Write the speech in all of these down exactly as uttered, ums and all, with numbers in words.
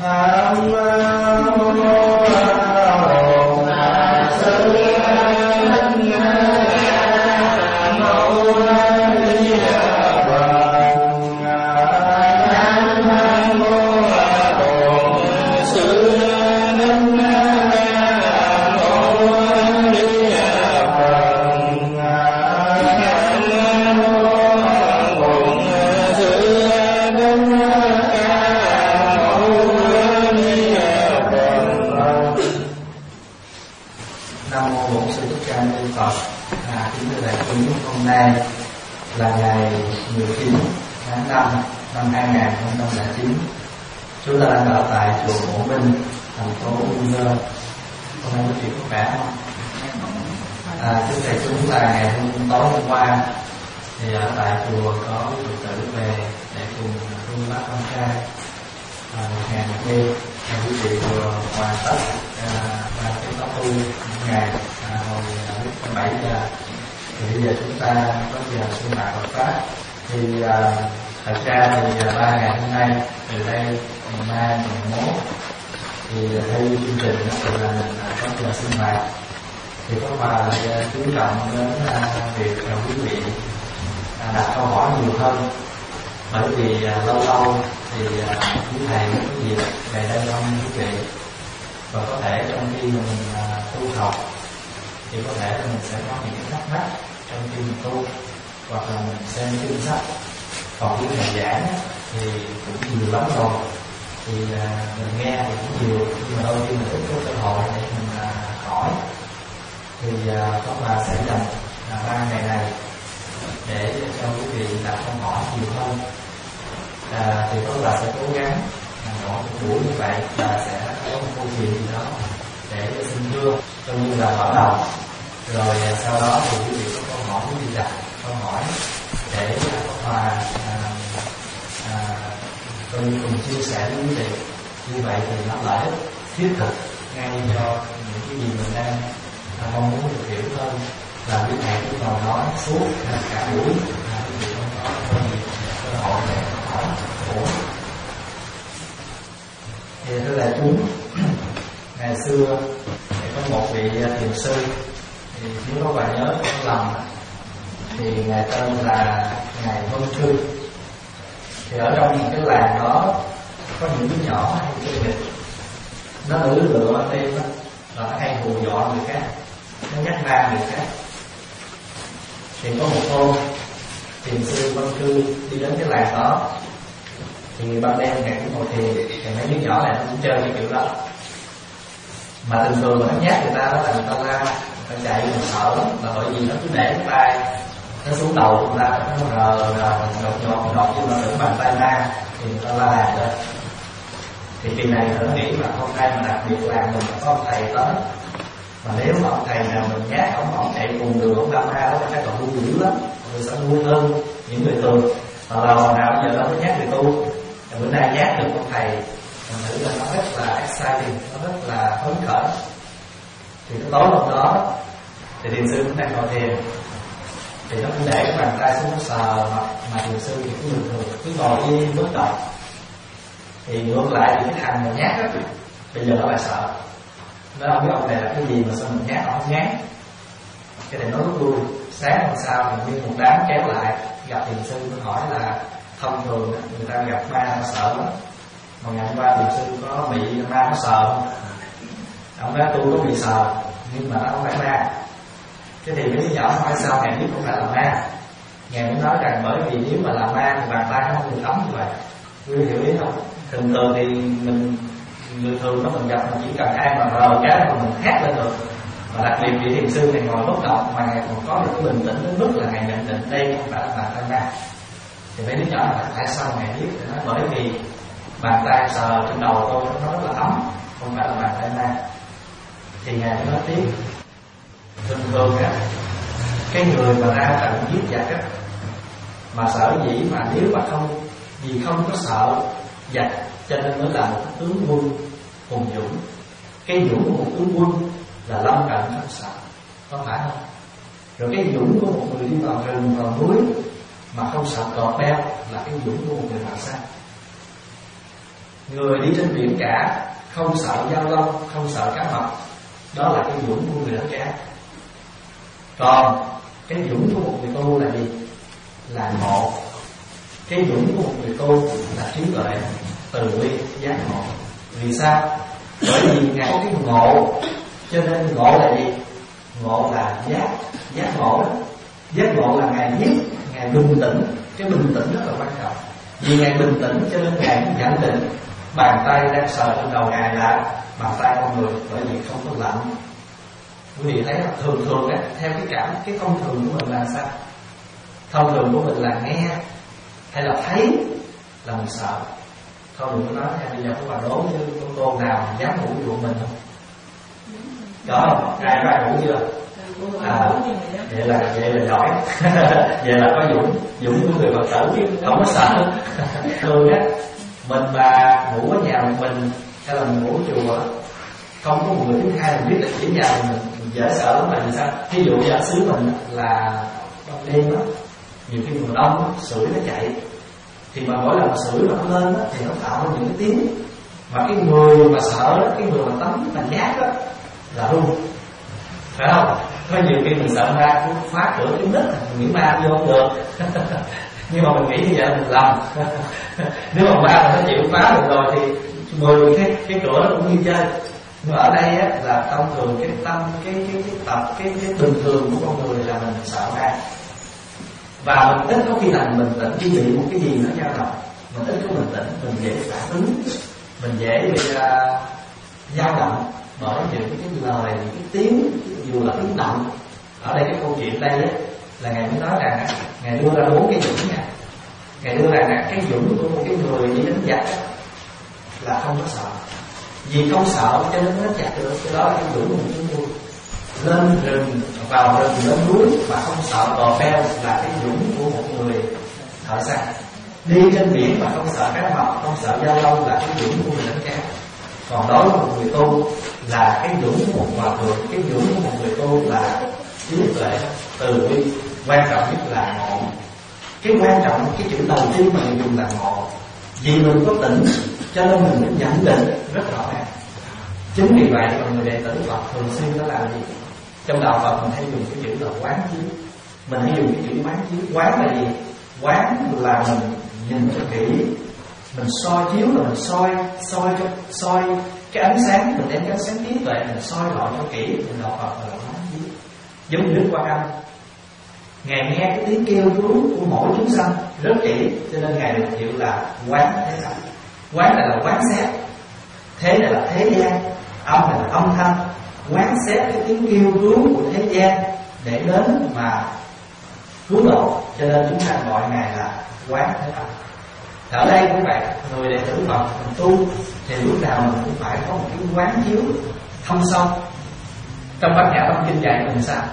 Chúng ta đang ở tại chùa Phổ Minh, thành phố Quy Nhơn. Hôm nay có chuyện có khỏe không? À, trước đây chúng ta ngày hôm tối hôm qua thì ở tại chùa có Phật tử về để cùng hương bác con trai à, một ngày một đêm. Và quý vị vừa hoàn tất và cái khóa tu một ngày à, hồi lúc bảy giờ. Thì bây giờ chúng ta có giờ sinh hoạt Phật pháp. Thì à, thật ra thì ba ngày hôm nay từ đây ngày mai ngày mốt thì theo chương trình đó thì là mình có giờ sinh hoạt. Thì có bà chú trọng đến việc quý vị đặt câu hỏi nhiều hơn, bởi vì lâu lâu thì quý thầy có dịp về đây không quý vị, và có thể trong khi mình tu học thì có thể là mình sẽ có những cái thắc mắc trong khi mình tu, hoặc là mình xem kinh sách. Còn những thầy giảng thì cũng nhiều lắm rồi, thì mình nghe thì cũng nhiều, nhưng mà đôi khi mình ít có cơ hội để mình hỏi. Thì có bà sẽ dành ba ngày này để cho quý vị đặt câu hỏi nhiều hơn. À, thì có bà sẽ cố gắng mỗi một buổi như vậy bà sẽ có một câu chuyện gì đó để xin thưa, coi như là mở đầu. Rồi sau đó thì quý vị có câu hỏi quý vị đặt câu hỏi để có bà à, à, coi như cùng chia sẻ với quý vị. Như vậy thì nó lợi ích thiết thực ngay cho những cái gì mình đang à, mong muốn được hiểu hơn, là quý thầy cũng còn nói suốt cả buổi là quý vị không có có gì cơ hội để hỏi của. Thì thưa đại chúng, ngày xưa thì có một vị thiền sư, thì nếu có bạn nhớ không lầm thì ngài tên là ngài Vân Trư. Thì ở trong những cái làng đó có những đứa nhỏ hay chơi nghịch, nó lựa lựa tên đó, là nó hay hù dọa người khác, nó nhắc ra người khác. Thì có một hôm thiền sư Vân Trư đi đến cái làng đó, thì ban đêm ngài cũng ngồi thiền, thì mấy đứa nhỏ này nó cũng chơi cái kiểu đó. Mà thường thường mà nó nhát người ta đó là người ta la, người ta chạy mình sợ lắm, là bởi vì nó cứ để cái tay nó xuống đầu người ta, nó rờ rờ đột nhột đột như nó tưởng bàn tay ma, thì người ta la làng rồi. Thì kỳ này nó nghĩ là hôm nay mà đặc biệt làng mình có ông thầy tới, mà nếu mà ông thầy nào mình nhát ông ông chạy cùng đường ông đâm ra đó chắc là vui dữ lắm, người sẽ vui hơn những người thường. Mà là hồi nào bây giờ nó mới nhát người tu, thì bữa nay nhát được ông thầy, mình thử là nó rất là exciting, nó rất là phấn khởi. Thì cái tối hôm đó thì thiền sư cũng đang ngồi thiền, thì nó cũng để cái bàn tay xuống nó sờ mà, mà thiền sư thì cũng bình thường cứ ngồi yên bất động. Thì ngược lại thì cái thằng mà nhát đó bây giờ nó lại sợ, nó không biết ông này là cái gì mà sao mình nhát, nó không nhát. Cái này nó rất vui. Sáng hôm sau thì nguyên một đám kéo lại gặp thiền sư, nó hỏi là thông thường người ta gặp ma nó sợ lắm, mà ngày hôm qua thiền sư có bị ma nó sợ không? Ông nói tôi có bị sợ nhưng mà nó không phải ma. Cái thì mấy đứa nhỏ hỏi sao ngài biết không phải là ma. Ngài mới nói rằng bởi vì nếu mà là ma thì bàn tay nó không được ấm như vậy. Quý hiểu ý không? Thường thường thì mình người thường đó mình gặp mình chỉ cần ai mà rờ cái mà mình hét lên được. Và đặc biệt vị thiền sư này ngồi bất động mà ngài còn có được cái bình tĩnh đến mức là ngài nhận định đây không phải là bàn tay ma. Thì mấy đứa nhỏ hỏi tại sao ngài biết? Thì nói bởi vì bàn tay sờ trên đầu tôi nó rất là ấm, không phải là bàn tay ma. Thì ngài mới nói tiếp, thường thường á cái người mà ra trận giết giặc á, mà sở dĩ mà nếu mà không vì không có sợ giặc cho nên mới là một cái tướng quân hùng dũng. Cái dũng của một tướng quân là lâm trận không sợ, có phải không? Rồi cái dũng của một người đi vào rừng vào núi mà không sợ cọp beo là cái dũng của một người mạo xanh. Người đi trên biển cả, không sợ dao long, không sợ cá mập. Đó là cái dũng của người đánh cá. Còn cái dũng của một người tu là gì? Là ngộ. Cái dũng của một người tu là trí tuệ, từ bi, giác ngộ. Vì sao? Bởi vì Ngài có cái ngộ, cho nên ngộ là gì? Ngộ là giác, giác ngộ đó. Giác ngộ là Ngài biết, Ngài bình tĩnh. Cái bình tĩnh rất là quan trọng. Vì Ngài bình tĩnh cho nên Ngài nhận định bàn tay đang sờ trên đầu Ngài là bàn tay con người, bởi vì không có lạnh. Quý vị thấy là thường thường á, theo cái cảm, cái thông thường của mình là sao? Thông thường của mình là nghe hay là thấy là mình sợ. Thôi đừng có nói nha, bây giờ có bà đố chứ con cô nào dám ngủ dụ mình không? Đó, ai có ai ngủ chưa? À, vậy là vậy là giỏi. Vậy là có dũng, dũng của người Phật tử, không có sợ. Thường á, mình mà ngủ ở nhà một mình hay là mình ngủ ở chùa, không có một người thứ hai mình biết là chỉ nhà mình, mình dễ sợ lắm. Là vì sao? Ví dụ như ở xứ mình là ban đêm á, nhiều khi mùa đông á, sưởi nó chạy, thì mà mỗi lần sưởi mà nó lên á, thì nó tạo ra những cái tiếng mà cái người mà sợ đó, cái người mà tắm mà nhát đó là run, phải không? Có nhiều khi mình sợ ma cũng phá cửa cái nít, mình nghĩ ma vô không được. Nhưng mà mình nghĩ như vậy mình lầm. Nếu mà ma mà nó chịu phá được rồi thì mười cái cái cửa nó cũng như chơi. Nhưng mà ở đây á, là thông thường cái tâm, cái cái cái tập, cái cái bình thường của con người là mình sợ ma. Và mình ít có khi nào mình tỉnh khi bị một cái gì nó dao động, mình ít có bình tĩnh, mình dễ phản ứng, mình dễ bị uh, dao động bởi những cái lời, những cái tiếng, dù là tiếng động. Ở đây cái câu chuyện đây á, là Ngài mới nói rằng Ngài đưa ra bốn cái dũng nha. Ngài đưa ra cái dũng của một cái người đi đánh giặc là không có sợ. Vì không sợ cho nên nó chặt được. Cái đó là cái dũng của chúng tôi. Lên rừng, vào rừng, lên núi mà không sợ cò beo là cái dũng của một người thợ săn. Đi trên biển mà không sợ cá mập, không sợ dao long là cái dũng của người đánh cá. Còn đối với một người tu là cái dũng của một hòa thượng, cái dũng của một người tu là trí tuệ, từ bi. Quan trọng nhất là ngộ. Cái quan trọng, cái chữ đầu tiên mà người dùng là ngộ. Vì mình có tỉnh cho nên mình mới nhận định rất rõ ràng. Chính vì vậy mà người đệ tử Phật thường xuyên nó làm gì? Trong đạo Phật mình hay dùng cái chữ là quán chiếu. Mình hay dùng cái chữ quán chiếu. Quán là gì? Quán là mình nhìn cho kỹ, mình soi chiếu là mình soi soi cho soi cái ánh sáng, mình đem cái ánh sáng trí tuệ mình soi lọi cho kỹ. Mình đạo Phật là quán chiếu. Giống như Đức Quan Âm, Ngài nghe cái tiếng kêu cứu của mỗi chúng sanh rất kỹ, cho nên Ngài được hiệu là quán thế thật. Quán này là quán xét, thế này là thế gian, âm này là âm thanh. Quán xét cái tiếng kêu cứu của thế gian để đến mà cứu độ, cho nên chúng ta gọi Ngài là quán thế thật. Ở đây cũng vậy, người đệ tử Phật mình tu thì lúc nào mình cũng phải có một cái quán chiếu thâm sâu. Trong Bát Nhã Tâm Kinh dạy mình sao?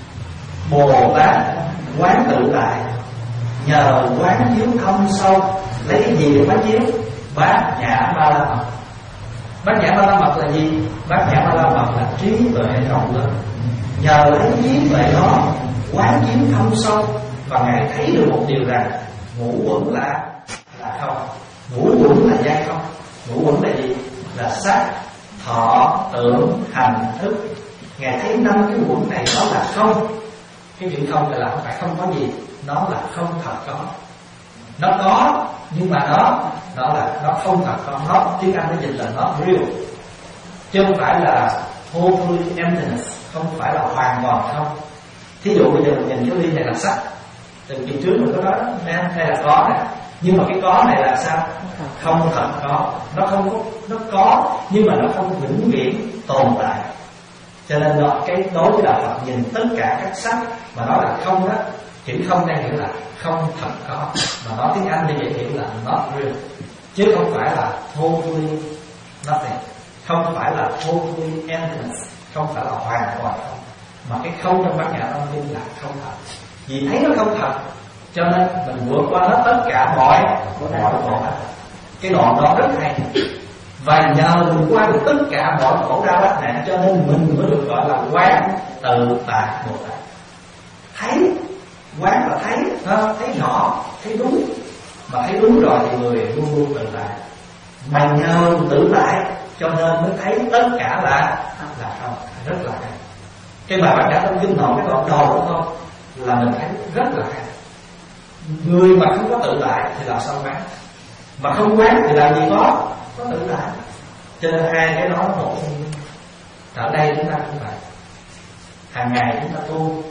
Bồ Tát quán tự tại, nhờ quán chiếu thâm sâu. Lấy cái gì để quán chiếu? Bát Nhã Ba La Mật. Bát Nhã Ba La Mật là gì? Bát Nhã Ba La Mật là trí tuệ rộng lớn. Nhờ lấy trí tuệ đó quán chiếu thâm sâu, và Ngài thấy được một điều rằng ngũ uẩn là là không. Ngũ uẩn là giai không. Ngũ uẩn là gì? Là sắc, thọ, tưởng, hành, thức. Ngài thấy năm cái uẩn này đó là không. Cái chữ không là không phải không có gì, nó là không thật có. Nó có nhưng mà nó nó là nó không thật có. Nó tiếng Anh nó dịch là not real, chứ không phải là totally emptiness, không phải là hoàn toàn không. Thí dụ bây giờ mình nhìn cái ly này là sắc, từ kỳ trước mình có nói đây là có nè, nhưng mà cái có này là sao? Không thật có. Nó không có, nó có nhưng mà nó không vĩnh viễn tồn tại. Cho nên đó, cái đối với đạo Phật nhìn tất cả các sắc mà nói là không đó, chữ không đang hiểu là không thật có, mà nói tiếng Anh thì dễ hiểu là not real, chứ không phải là totally nothing, không phải là totally emptiness, không phải là hoàn toàn không. Mà cái không trong Bát Nhã Tâm Kinh là không thật. Vì thấy nó không thật cho nên mình vượt qua hết tất cả mọi mọi khổ đau. Cái đoạn đó rất hay. Và nhờ mình qua được tất cả mọi khổ đau ách nạn cho nên mình mới được gọi là quán tự tại Bồ Tát. Thấy, quán là thấy, thấy nhỏ, thấy đúng. Mà thấy đúng rồi thì người luôn luôn tự tại. mà nhờ tự tại cho nên mới thấy tất cả là là không, rất là hay. Cái bài bản cả trong kinh nội cái đoạn đầu đó thôi là mình thấy rất là hay. Người mà không có tự tại thì làm sao quán, mà không quán thì làm gì có có tự tại. Cho nên hai cái đó một ở đây chúng ta cũng vậy. Hàng ngày chúng ta tu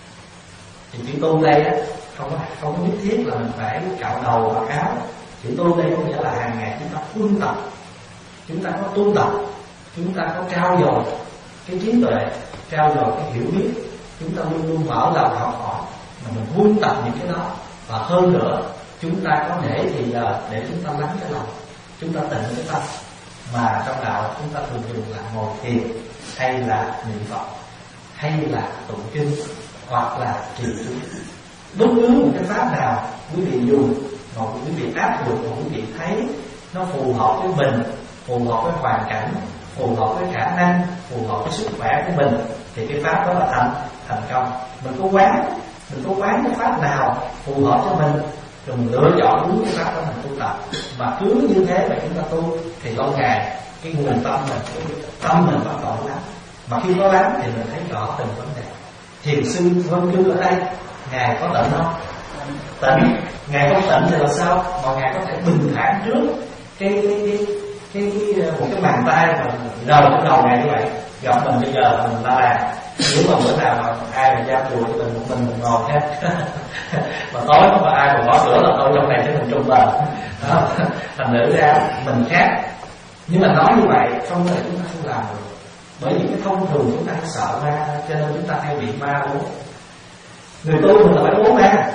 thì chữ tu đây á không có không có nhất thiết là mình phải cạo đầu mặc áo. Chữ tu đây có nghĩa là hàng ngày chúng ta huân tập, chúng ta có tu tập, chúng ta có trao dồi cái trí tuệ, trao dồi cái hiểu biết, chúng ta luôn luôn mở lòng học hỏi mà mình huân tập những cái đó. Và hơn nữa chúng ta có để thì giờ để chúng ta lắng cái lòng, chúng ta tịnh cái tâm. Mà trong đạo chúng ta thường dùng là ngồi thiền, hay là niệm Phật, hay là tụng kinh, hoặc là trì chú. Bất cứ một cái pháp nào quý vị dùng, mà quý vị áp dụng, mà quý vị thấy nó phù hợp với mình, phù hợp với hoàn cảnh, phù hợp với khả năng, phù hợp với sức khỏe của mình, thì cái pháp đó là thành thành công. Mình có quán, mình có quán cái pháp nào phù hợp cho mình, rồi mình lựa chọn đúng cái pháp đó mình tu tập. Mà cứ như thế mà chúng ta tu thì lâu ngày cái nguồn tâm mình, cái tâm mình bắt đầu lắm. Mà khi có lắm thì mình thấy rõ từng vấn đề. Thiền sư Vân Cư ở đây, ngài có tịnh không? Tịnh. Ngài không tịnh thì là sao? Mà ngài có thể bình thản trước cái cái cái cái, cái một cái bàn tay mà rời trong đầu ngài như vậy. Gặp mình bây giờ mình la làng, nếu mà bữa nào mà ai mà giao chùa cho mình một mình mình ngồi hết mà tối không có ai mà gõ cửa là tôi trong này cho mình trung bờ đó. Thành nữ ra mình khác, nhưng mà nói như vậy không phải chúng ta không làm được, bởi vì cái thông thường chúng ta sợ ma, cho nên chúng ta hay bị ma bố. Người tu mình là phải bố ma.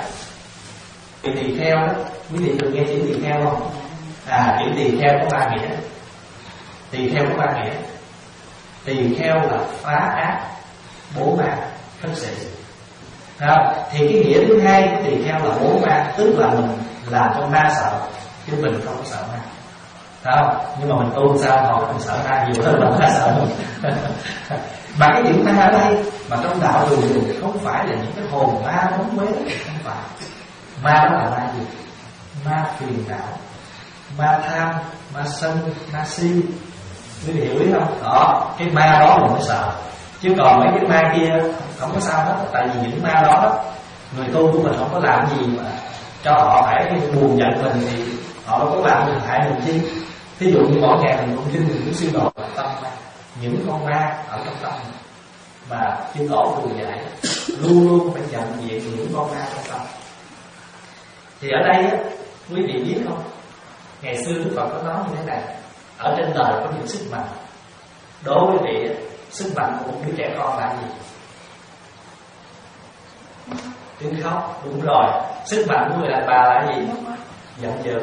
Thì tỳ kheo đó, quý vị từng nghe chữ tỳ kheo không? À, chữ tỳ kheo có ba nghĩa. Tỳ kheo có ba nghĩa. Tỳ kheo là phá ác, bố ma, khất sĩ. À, thì cái nghĩa thứ hai của tỳ kheo là bố ma, tức là mình làm cho ma sợ, chứ mình không có sợ ma. Không? Nhưng mà mình tu sao họ mình sợ ma nhiều hơn là ma sợ mình. Mà cái chữ ma ở đây mà trong đạo thường dùng không phải là những cái hồn ma bóng quế, không phải. Ma đó là ma gì? Ma phiền não, ma tham, ma sân, ma si. Quý vị hiểu ý không? Đó, cái ma đó mình mới sợ. Chứ còn mấy cái ma kia không có sao hết. Tại vì những ma đó, đó người tu của mình không có làm gì mà cho họ phải buồn giận mình, thì họ đâu có làm mình hại mình chi. Thí dụ như mỗi ngày mình cũng kinh mình cũng suy đổ tâm ma, những con ma ở trong tâm mà chư tổ thường dạy luôn luôn phải nhận diện những con ma trong tâm. Thì ở đây á, quý vị biết không, ngày xưa Đức Phật có nói như thế này: ở trên đời có những sức mạnh. Đối với vị, sức mạnh của một đứa trẻ con là gì? Tiếng khóc. Đúng rồi. Sức mạnh của người đàn bà là gì? Giận dữ.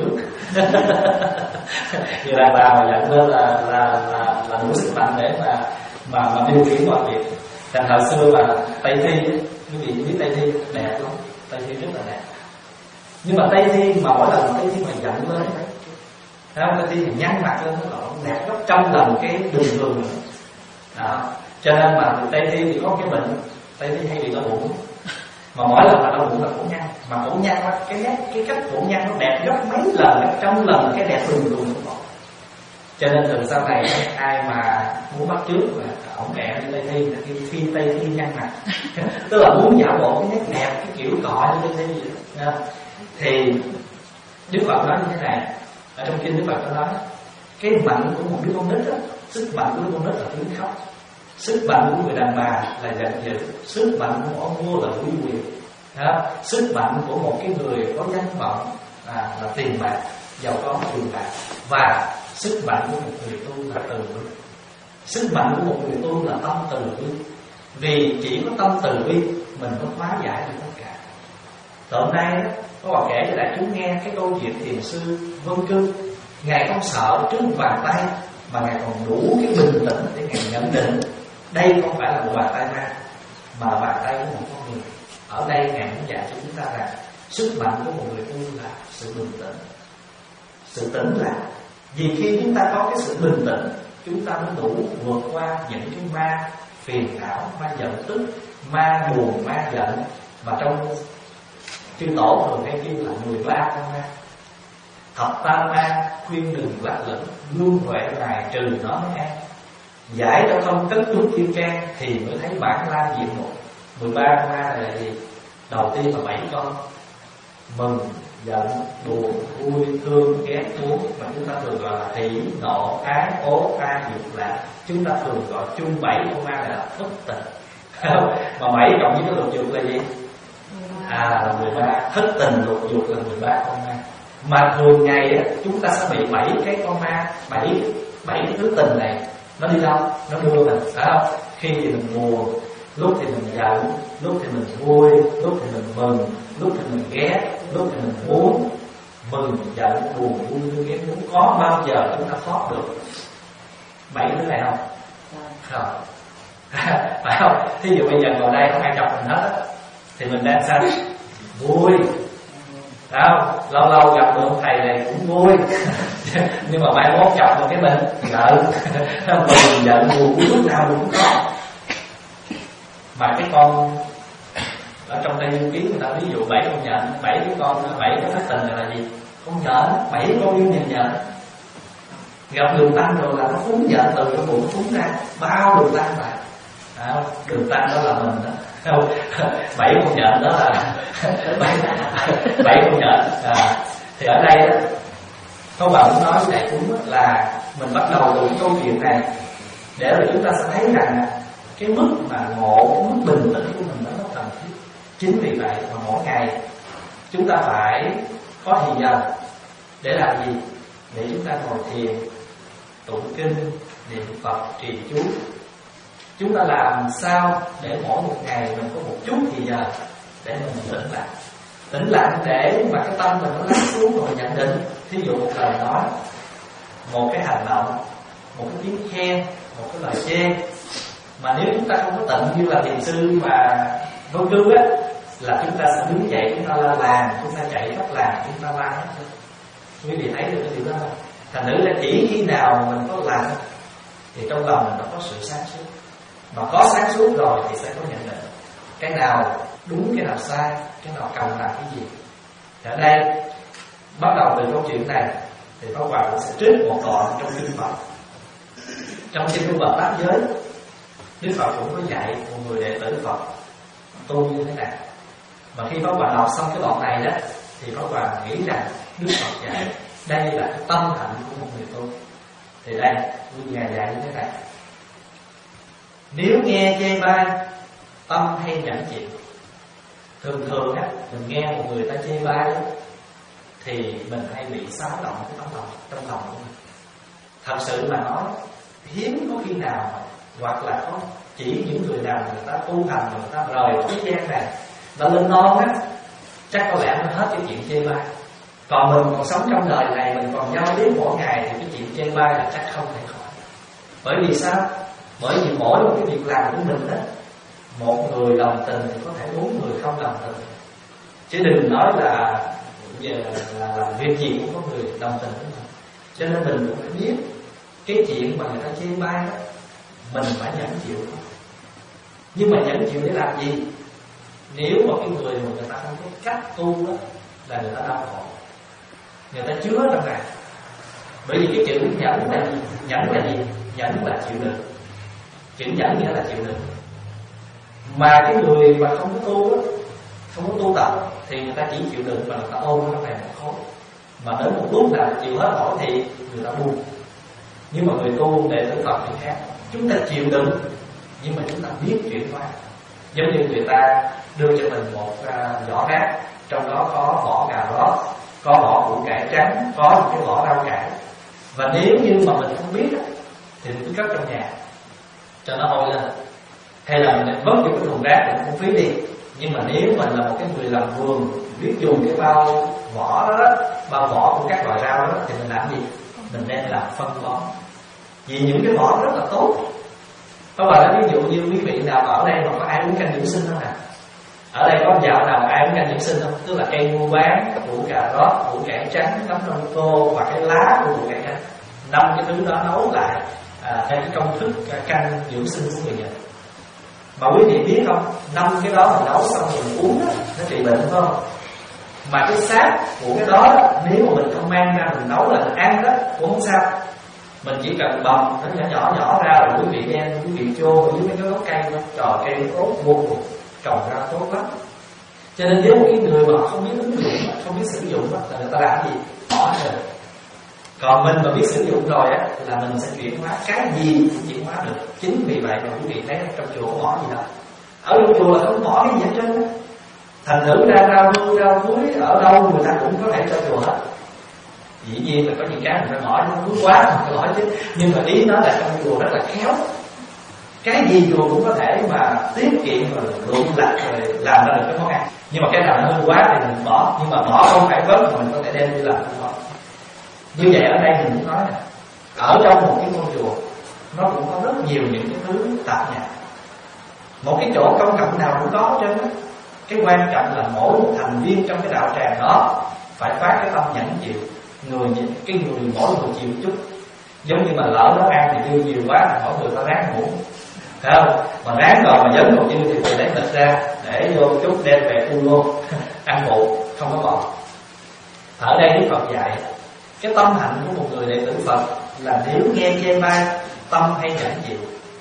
Người đàn bà mà giận lên là là là, là đủ sức mạnh để mà mà mà điều khiển mọi việc. Thành hồi xưa mà Tây Thi, quý vị biết Tây Thi đẹp lắm, Tây Thi rất là đẹp. Nhưng mà Tây Thi mà mỗi lần Tây Thi mà giận lên đấy, Tây Thi thì nhăn mặt lên nó đẹp gấp trăm lần cái đường thường đó. Cho nên mà Tây Thi thì có cái bệnh, Tây Thi hay bị đau bụng. Mà mỗi lần mà đau bụng là cổ nhăn, mà cổ nhăn á, cái nét cái cách cổ nhăn nó đẹp gấp mấy lần, gấp trăm lần cái đẹp đường thường của họ. Cho nên từ sau này ai mà muốn bắt chước là ổng kẹo như Tây Thi là khi, khi Tây Thi nhăn mặt tức là muốn giả bộ cái nét đẹp, cái kiểu cọ như Tây Thi vậy. Thì Đức Phật nói như thế này, ở trong kinh Đức Phật có nói cái mạnh của một đứa con nít đó, sức mạnh của đứa con nít là tiếng khóc, sức mạnh của người đàn bà là giận dữ, sức mạnh của một ông vua là uy quyền, đó. Sức mạnh của một cái người có danh vọng à, là tiền bạc, giàu có tiền bạc, và sức mạnh của một người tu là từ bi. Sức mạnh của một người tu là tâm từ bi, vì chỉ có tâm từ bi mình có hóa giải được tất cả. Từ hôm nay có bà kể cho đại chúng nghe cái câu chuyện thiền sư Vân Cư. Ngài không sợ trước bàn tay, mà Ngài còn đủ cái bình tĩnh để Ngài nhận định đây không phải là một bàn tay ma, mà là bàn tay của một con người. Ở đây Ngài muốn dạy cho chúng ta rằng sức mạnh của một người tu là sự bình tĩnh. Sự tĩnh lặng. Vì khi chúng ta có cái sự bình tĩnh, chúng ta mới đủ vượt qua những cái ma phiền não, ma giận tức, ma buồn, ma giận, mà trong chư tổ thường hay kêu là mười ba con ma. Thập tam ma khuyên đừng lắc lửng, luôn huệ ngài trừ nó mới an. Giải cho không cất đúng kim can thì mới thấy bản lai diện mục. Mười ba con ma này là gì? Đầu tiên là bảy con: mừng, giận, buồn, vui, thương, ghét, muốn, mà chúng ta thường gọi là hỷ, nộ, ái, ố, a, dục, lạc. Chúng ta thường gọi chung bảy con ma này là thất tình. Mà bảy cộng với cái lục dục là gì? À, là mười ba. Thất tình lục dục là mười ba con ma. Mà thường ngày á, chúng ta sẽ bị bảy cái con ma, bảy bảy cái thứ tình này nó đi đâu? Nó đưa mình, phải không? Khi thì mình buồn, lúc thì mình giận, lúc thì mình vui, lúc thì mình mừng, lúc thì mình ghét, lúc thì mình muốn. Mừng, giận, buồn, vui, thương, ghét, muốn. Có bao giờ chúng ta thoát được bảy thứ này không? Không. Phải không? Thí dụ bây giờ ngồi đây không ai chọc mình hết á, thì mình đang sao? Vui. Không? Lâu lâu gặp được ông thầy này cũng vui. Nhưng mà mai mốt chọc một cái mình giận, mình giận buồn vui lúc nào cũng có. Mà cái con ở trong đây nghiên cứu người ta ví dụ bảy con nhện, bảy cái con bảy cái thất tình này là gì? Con nhện, bảy con yêu nhện nhện. Gặp đường tăng rồi là nó phúng nhện từ cái bụng phúng ra, bao đường tăng lại. À, đường tăng đó là mình đó. Bảy con nhện đó là bảy, bảy con nhện. À, thì ở đây đó, các bạn muốn nói với đại chúng là mình bắt đầu từ câu chuyện này để rồi chúng ta sẽ thấy rằng cái mức mà ngộ, cái mức bình tĩnh của mình nó cần thiết. Chính vì vậy mà mỗi ngày chúng ta phải có thời giờ để làm gì? Để chúng ta ngồi thiền, tụng kinh, niệm Phật, trì chú. Chúng ta làm sao để mỗi một ngày mình có một chút thời giờ để mình tĩnh lặng. Tĩnh lặng để mà cái tâm mình nó lắng xuống rồi nhận định. Thí dụ một lời nói, một cái hành động, một cái tiếng khen, một cái lời chê. Mà nếu chúng ta không có tịnh như là thiền sư mà Vân Cư á, là chúng ta sẽ đứng dậy, chúng ta la làng, chúng ta chạy khắp làng, chúng ta la hết. Quý vị thấy được cái điều đó không? Thành nữ là chỉ khi nào mình có lặng thì trong lòng mình nó có sự sáng suốt. Mà có sáng suốt rồi thì sẽ có nhận định cái nào đúng, cái nào sai, cái nào cần làm cái gì. Thì ở đây bắt đầu từ câu chuyện này thì Pháp Hòa cũng sẽ trích một đoạn trong kinh Phật. Trong kinh Phật Bát Giới, Đức Phật cũng có dạy một người đệ tử Phật tu như thế nào. Mà khi Pháp Hòa đọc xong cái đoạn này đó thì Pháp Hòa nghĩ rằng Đức Phật dạy đây là cái tâm hạnh của một người tu. Thì đây, Đức Ngài dạy như thế này: nếu nghe chê bai, tâm hay nhẫn chịu. Thường thường á, mình nghe một người ta chê bai đó, thì mình hay bị xáo động cái tấm lòng trong lòng của mình. Thật sự mà nói, hiếm có khi nào mà, hoặc là có chỉ những người nào người ta tu hành, người ta rời thế gian này, ta lên non á, chắc có lẽ nó hết cái chuyện chê bai. Còn mình còn sống trong đời này, mình còn giao tiếp mỗi ngày thì cái chuyện chê bai là chắc không thể khỏi. Bởi vì sao? Bởi vì mỗi một cái việc làm của mình đó, một người đồng tình thì có thể bốn người không đồng tình. Chứ đừng nói là giờ là, là việc gì cũng có người đồng tình với mình. Cho nên mình cũng phải biết cái chuyện mà người ta chê bai đó, mình phải nhẫn chịu. Nhưng mà nhẫn chịu để làm gì? Nếu mà cái người mà người ta không có cách tu đó, là người ta đau khổ, người ta chứa trong này. Bởi vì cái chữ nhẫn là gì? Nhẫn là gì? Nhẫn là chịu đựng. Chữ nhẫn nghĩa là chịu đựng. Mà cái người mà không có tu đó, không có tu tập thì người ta chỉ chịu đựng và người ta ôm nó này một khối. Mà đến một lúc nào chịu hết nổi thì người ta buông. Nhưng mà người tu để tử Phật thì khác. Chúng ta chịu đựng nhưng mà chúng ta biết chuyển hóa. Giống như người ta đưa cho mình một uh, giỏ rác, trong đó có vỏ cà rốt, có vỏ củ cải trắng, có một cái vỏ rau cải. Và nếu như mà mình không biết thì mình cứ cất trong nhà cho nó hôi lên, hay là mình vứt vào cái thùng rác cũng không phí đi. Nhưng mà nếu mình là một cái người làm vườn, biết dùng cái bao vỏ đó, đó bao vỏ của các loại rau đó, thì mình làm gì? Mình đem làm phân bón. Vì những cái vỏ rất là tốt. Các bạn nói ví dụ như quý vị nào ở đây mà có ai uống canh dưỡng sinh không nè? Ở đây có vợ nào ai uống canh dưỡng sinh không? Tức là cây mua bán, củ cà rốt, củ cải trắng, nấm đông tô và cái lá của củ cải trắng. Năm cái thứ đó nấu lại à, theo cái công thức canh dưỡng sinh của người Nhật. Mà quý vị biết không, năm cái đó mình nấu xong rồi mình uống đó, nó trị bệnh phải không? Mà cái xác của cái đó, đó nếu mà mình không mang ra mình nấu là mình ăn đó cũng không sao. Mình chỉ cần bầm nó nhỏ nhỏ nhỏ ra rồi quý vị đem, quý vị chôn ở dưới mấy cái gốc cây đó, trò cây tốt vô cùng, trồng ra tốt lắm. Cho nên nếu một cái người mà không biết ứng dụng, không biết sử dụng đó, là người ta làm gì? Bỏ rồi. Còn mình mà biết sử dụng rồi á, là mình sẽ chuyển hóa, cái gì cũng chuyển hóa được. Chính vì vậy mà quý vị thấy trong chùa không bỏ gì đâu. Ở trong chùa là không bỏ cái gì hết trơn á. Thành thử ra rau nuôi, rau muối ở đâu người ta cũng có thể cho chùa hết. Dĩ nhiên là có những cái mình phải bỏ, nó vướng quá mình phải bỏ chứ. Nhưng mà ý nó là trong chùa rất là khéo. Cái gì chùa cũng có thể mà tiết kiệm rồi luận lạch rồi làm ra được cái món ăn. Nhưng mà cái nào nó hư quá thì mình bỏ. Nhưng mà bỏ không phải vớt mà mình có thể đem đi làm không. Như vậy ở đây mình cũng nói nè, ở trong một cái ngôi chùa nó cũng có rất nhiều những cái thứ tạp nhạp. Một cái chỗ công cộng nào cũng có hết trơn á. Cái quan trọng là mỗi một thành viên trong cái đạo tràng đó phải phát cái tâm nhẫn chịu. Người cái người mỗi người chịu chút. Giống như mà lỡ nó ăn thì dư nhiều quá thì mỗi người ta ráng muỗng, phải không? Mà ráng rồi mà dấn một dư thì phải lấy thịt ra để vô chút đem về thu luôn. Ăn phụ không có bỏ. Ở đây Đức Phật dạy cái tâm hạnh của một người đệ tử Phật là nếu nghe chê bai, tâm hay nhẫn chịu.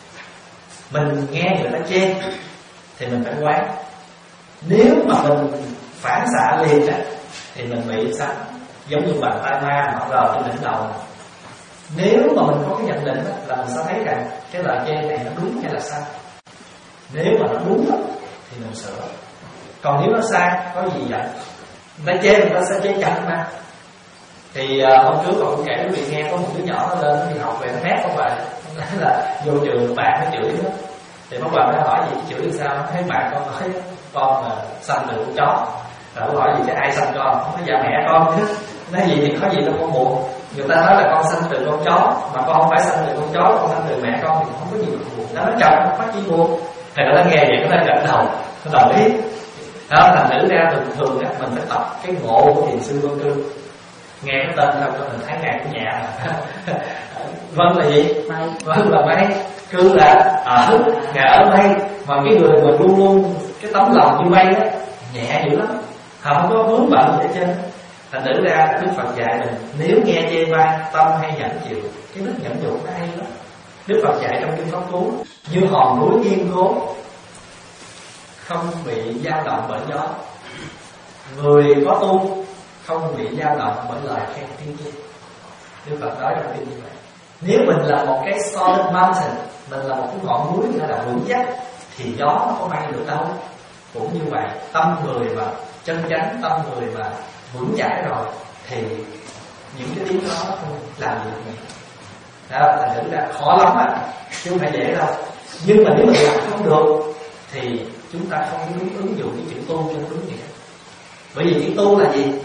Mình nghe người ta chê thì mình phải quán. Nếu mà mình phản xạ liền á thì mình bị sao? Giống như bàn tay ma mà rờ trên đỉnh đầu. Nếu mà mình có cái nhận định đó, là mình sẽ thấy rằng cái lời chê này nó đúng hay là sai. Nếu mà nó đúng đó, thì mình sửa. Còn nếu nó sai, có gì vậy? Người ta chê người ta sẽ chê chặt mà. Thì uh, hôm trước còn cũng kể quý vị nghe, có một đứa nhỏ nó lên nó đi học về nó mét không vậy. Nó nói là vô trường bạn nó chửi đó. Thì mấy bạn nó hỏi gì chửi làm sao? Thấy bạn con nói con mà sanh được con chó. Rồi nó hỏi gì chứ ai sanh con? Nó nói dạ mẹ con chứ. Nói gì thì có gì đâu con buồn. Người ta nói là con sanh từ con chó, mà con không phải sanh từ con chó, con sanh từ mẹ con thì không có gì buồn. Nó nói chồng không có chi buồn. Thì nó nghe vậy nó gật đầu, nó đồng ý. Đó, thành thử ra thường thường á mình phải tập cái ngộ của thiền sư Vân Cư. Nghe cái tên thôi cho mình thấy ngài của nhà. Vân là gì? Mây. Vân là mây. Cư là ở, ngài ở mây. Mà cái người mà luôn luôn cái tấm lòng như mây á, nhẹ dữ lắm, không có vướng bận gì hết trơn. Thành thử ra Đức Phật dạy mình nếu nghe chê bai, tâm hay nhẫn chịu. Cái đức nhẫn nhục nó hay lắm. Đức Phật dạy trong kinh Pháp Cú như hòn núi kiên cố, không bị dao động bởi gió. Người có tu không bị dao động bởi lời khen tiếng chê. Đức Phật nói trong kinh như vậy. Nếu mình là một cái solid mountain, mình là một cái ngọn núi nữa là vững chắc, thì gió nó có bay được đâu. Cũng như vậy, tâm người mà chân chánh, tâm người mà vững chãi rồi thì những cái tiếng đó không làm được mình. Đó, thành thử ra khó lắm á, chứ không phải dễ đâu. Nhưng mà nếu mình làm không được thì chúng ta không biết ứng dụng cái chữ tu cho nó đúng nghĩa. Bởi vì chữ tu là gì?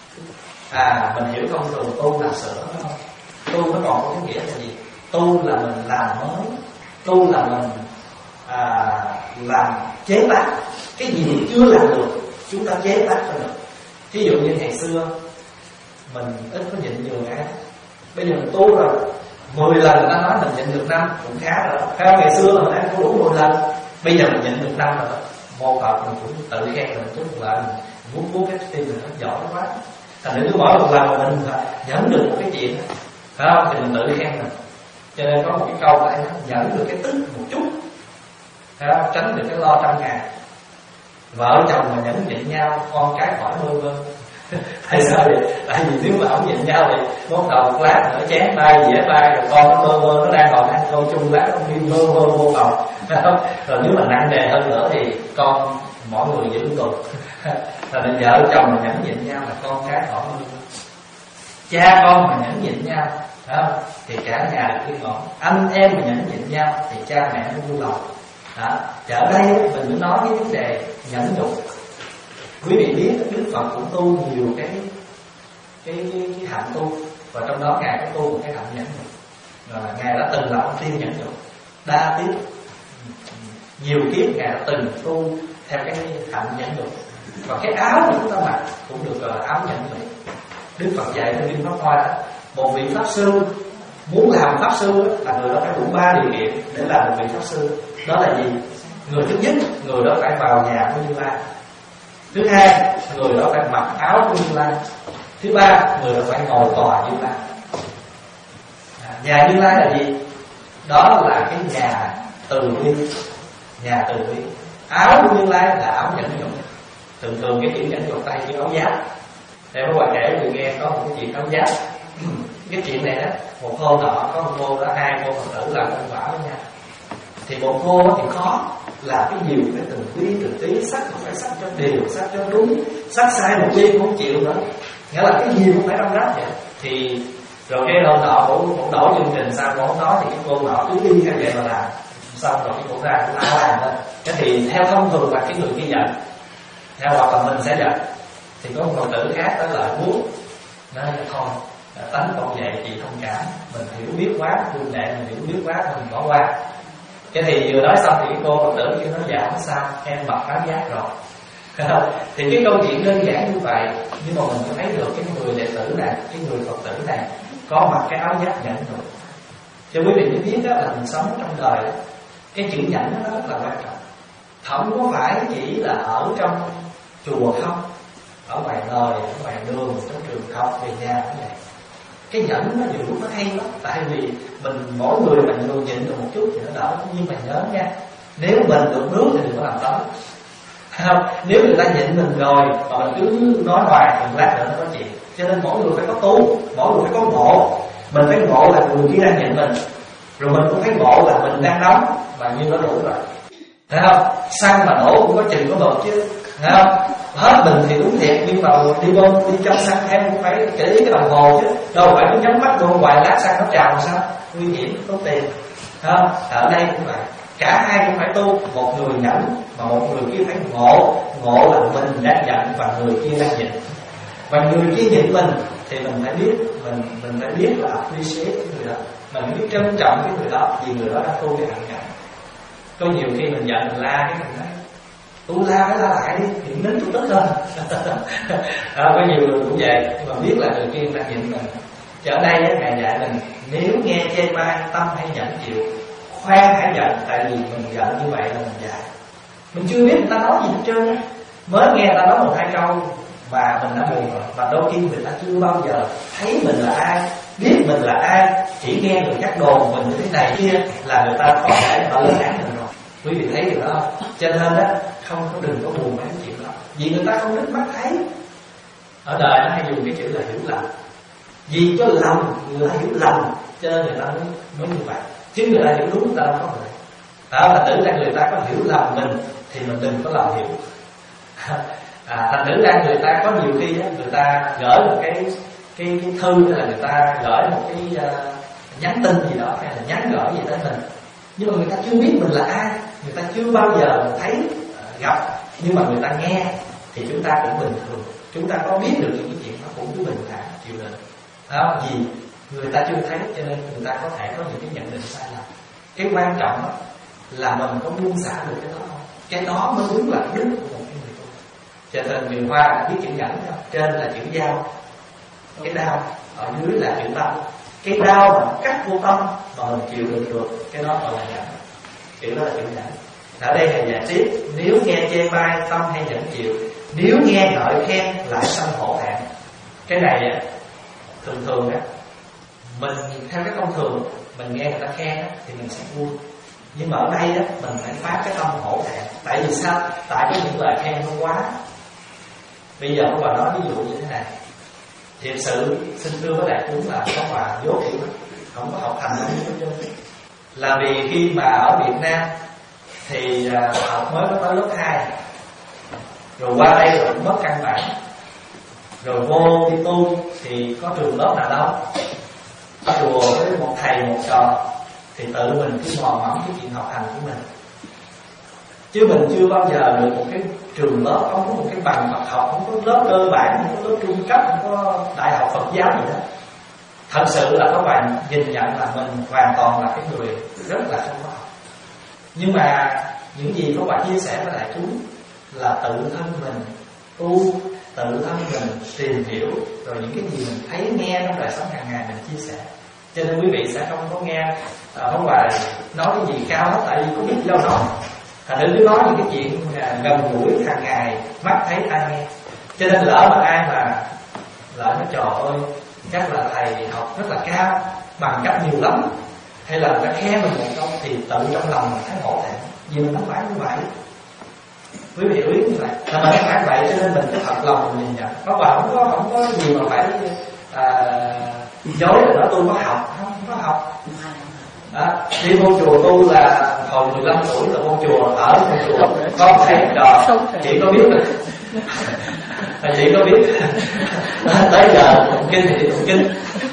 À, mình hiểu thông thường tu là sửa, đúng không? Tu nó còn có cái nghĩa là gì? Tu là mình làm mới, tu là mình à, làm chế tác. Cái gì chưa làm được chúng ta chế tác cho được. Ví dụ như ngày xưa mình ít có nhịn nhường ai, bây giờ mình tu rồi mười lần người ta nói mình nhịn được năm cũng khá rồi. Theo ngày xưa là mình ăn có đủ mười lần, bây giờ mình nhịn được năm rồi. Một Phật mình cũng tự khen mình chút lại, mình muốn muốn cái tim mình nó giỏi quá. Thành ra cứ mỗi một lần mà mình nhẫn được một cái chuyện, phải không? Thì mình tự khen mình. Cho nên có một cái câu là nhẫn được cái tức một chút, phải không? Tránh được cái lo trăm ngàn. Vợ chồng mà nhẫn nhịn nhau, con cái khỏi mơ vơ. Tại sao vậy? Tại vì nếu mà không nhịn nhau thì bắt đầu một lát nữa chén tay dẻ tay, rồi con nó mơ mơ, nó đang ngồi ăn câu chung lát nó đi mơ mơ vô phòng. Rồi nếu mà nặng nề hơn nữa thì con mọi người giữ tục. Rồi nên vợ chồng mà nhẫn nhịn nhau là con cái khỏi mơ vơ. Cha con mà nhẫn nhịn nhau đó, thì cả nhà được yên ổn. Anh em mà nhẫn nhịn nhau thì cha mẹ nó vui lòng. Đó. Thì ở đây mình mới nói cái vấn đề nhẫn nhục. Quý vị biết Đức Phật cũng tu nhiều cái cái, cái, cái hạnh tu, và trong đó ngài có tu một cái hạnh nhẫn nhục. Rồi ngài đã từng là ông tiên nhẫn nhục, đa tiếp nhiều kiếp ngài đã từng tu theo cái hạnh nhẫn nhục. Và cái áo của chúng ta mặc cũng được gọi là áo nhẫn nhục. Đức Phật dạy trong kinh Pháp Hoa, một vị pháp sư muốn làm pháp sư là người đó phải đủ ba điều kiện để làm một vị pháp sư. Đó là gì? Người thứ nhất, người đó phải vào nhà của Như Lai. Thứ hai, người đó phải mặc áo của Như Lai. Thứ ba, người đó phải ngồi tòa Như Lai. à, Nhà Như Lai là gì? Đó là cái nhà từ bi. Nhà từ bi. Áo của Như Lai là áo nhẫn nhục. Thường thường cái chữ nhẫn nhục tay chữ áo giáp. Để có bà kể người nghe có một cái chuyện áo giáp. Cái chuyện này đó, một hôm nọ có một cô đó, hai cô Phật tử làm công quả với nhau. Thì một cô thì khó làm cái nhiều cái từng tí từng tí, sắc phải sắc cho đều, sắc cho đúng, sắc sai một ly cũng không chịu nữa. Nghĩa là cái gì cũng phải đông đắp vậy. Thì rồi cái hôm nọ cũng cũng đổi chương trình sao cũng không nói, thì cái cô nọ cứ đi theo vậy mà làm. Xong rồi cái cô ra cũng la làm lên. Cái thì theo thông thường là cái người kia giận, theo hoặc là mình sẽ giận. Thì có một Phật tử khác đó là muốn nói thôi, tánh con vậy chị thông cảm, mình hiểu biết quá, huynh đệ mình hiểu biết quá, mình bỏ qua. Cái thì vừa nói xong thì cái cô Phật tử kia nói dạ không sao, em mặc áo giáp rồi. Thì cái câu chuyện đơn giản như vậy, nhưng mà mình thấy được cái người đệ tử này, cái người Phật tử này có mặc cái áo giáp nhẫn nhục. Cho quý vị biết đó là mình sống trong đời, cái chữ nhẫn nó rất là quan trọng. Không có phải chỉ là ở trong chùa không, ở ngoài đời, ở ngoài đường, trong trường học, về nhà cũng vậy. Cái nhẫn nó nhiều lúc nó hay lắm. Tại vì mình mỗi người mình luôn nhịn được một chút thì nó đỡ. Nhưng mà nhớ nha, nếu mình được nước thì đừng có làm đó. Không? Nếu người ta nhịn mình rồi mà mình cứ nói hoài thì lát nữa nó có chuyện. Cho nên mỗi người phải có tu, mỗi người phải có ngộ. Mình phải ngộ là người kia đang nhịn mình, rồi mình cũng phải ngộ là mình đang nóng, và như nó đủ rồi. Thấy không? Xăng mà đổ cũng có chừng có bực chứ. Thấy không? Hết mình thì đúng thiệt, nhưng mà đi vô đi trong xăng em cũng phải để ý cái đồng hồ chứ. Đâu phải cứ nhắm mắt vô hoài lát xăng nó trào sao? Nguy hiểm, tốn tiền. Thấy không? Ở đây cũng vậy. Cả hai cũng phải tu. Một người nhẫn mà một người kia phải ngộ. Ngộ là mình đang giận và người kia đang nhịn. Và người kia nhịn mình thì mình phải biết, mình mình phải biết là appreciate cái người đó, mình biết trân trọng cái người đó, vì người đó đã tu cái hạnh nhẫn. Có nhiều khi mình giận mình la cái mình nói tu la phải la lại đi, thì nín chút tức hơn. À, có nhiều người cũng vậy, nhưng mà biết là người kia đang nhịn mình. Chứ ở đây á, Ngài dạy mình nếu nghe chê bai, tâm hay nhẫn chịu, khoan hãy giận, tại vì mình giận như vậy là mình dạy. Mình chưa biết người ta nói gì hết trơn á, mới nghe người ta nói một hai câu và mình đã buồn rồi. Và đôi khi người ta chưa bao giờ thấy mình là ai, biết mình là ai, chỉ nghe người khác đồn mình như thế này kia là người ta có thể họ lên án mình rồi. Quý vị thấy điều đó không? Cho nên đó, không có đừng có buồn mấy chuyện đó, vì người ta không biết mắt thấy. Ở đời nó hay dùng cái chữ là hiểu lầm, vì cho lầm người ta hiểu lầm, cho nên người ta mới, mới như vậy. Chứ người ta hiểu đúng người ta đâu có vậy. Đó là tưởng ra người ta có hiểu lầm mình thì mình đừng có làm hiểu. À, thành thử ra người ta có nhiều khi á, người ta gửi một cái cái, cái thư, hay là người ta gửi một cái uh, nhắn tin gì đó, hay là nhắn gửi gì tới mình, nhưng mà người ta chưa biết mình là ai, người ta chưa bao giờ thấy uh, gặp, nhưng mà người ta nghe thì chúng ta cũng bình thường, chúng ta có biết được những cái chuyện nó cũng cứ bình thản chịu đựng. Đó, vì người ta chưa thấy cho nên người ta có thể có những cái nhận định sai lầm. Cái quan trọng đó là mình có buông xả được cái đó không? Cái đó mới đúng là đức của một cái người tu. Cho nên người Hoa đã biết chữ nhẫn không? Trên là chữ dao, cái đao, ở dưới là chữ tâm. Cái đao mà cắt vô tâm mà mình chịu được được, cái đó gọi là nhẫn. Chữ đó là chữ nhẫn. Ở đây là giải tiếp, nếu nghe chê bai tâm hay nhẫn chịu, nếu nghe ngợi khen lại tâm hổ thẹn. Cái này á, thường thường á, mình theo cái thông thường mình nghe người ta khen á, thì mình sẽ vui. Nhưng mà ở đây á, mình phải phá cái tâm hổ thẹn. Tại vì sao? Tại có những lời khen nó quá. Bây giờ ông bà nói ví dụ như thế này. Thiệt sự xin thưa với đại chúng là ông bà dốt hiểu, không có học hành bao nhiêu hết trơn. Là vì khi mà ở Việt Nam thì học mới có tới lớp hai, rồi qua đây rồi cũng mất căn bản, rồi vô đi tu thì có trường lớp nào đâu, có chùa với một thầy một trò, thì tự mình cứ mò mẫm cái chuyện học hành của mình. Chứ mình chưa bao giờ được một cái trường lớp, không có một cái bằng Phật học, không có lớp cơ bản, không có lớp trung cấp, không có đại học Phật giáo gì đó. Thật sự là các bạn nhìn nhận là mình hoàn toàn là cái người rất là không có học. Nhưng mà những gì các bạn chia sẻ với đại chúng là tự thân mình tu, tự thân mình tìm hiểu, rồi những cái gì mình thấy nghe trong đời sống hàng ngày mình chia sẻ. Cho nên quý vị sẽ không có nghe uh, không phải nói cái gì cao hết, tại vì có biết đâu nói. thành thử cứ nói những cái chuyện gần gũi hàng ngày, mắt thấy tai nghe. Cho nên lỡ mà ai mà lỡ nói trời ơi chắc là thầy học rất là cao, bằng cấp nhiều lắm, hay là người ta khen mình một câu, thì tự trong lòng mình thấy hổ thẹn, vì mình không phải như vậy. Quý vị hiểu như vậy là mình không phải vậy, cho nên mình cứ thật lòng mình nhìn nhận. Có bà không có không có gì mà phải à, dối là nói tôi có học, không, không có học. Đó, đi vô chùa tu là hồi mười lăm tuổi là vô chùa, ở vô chùa có thầy trò, chị có biết rồi. Chị có biết tới giờ tụng kinh thì tụng kinh.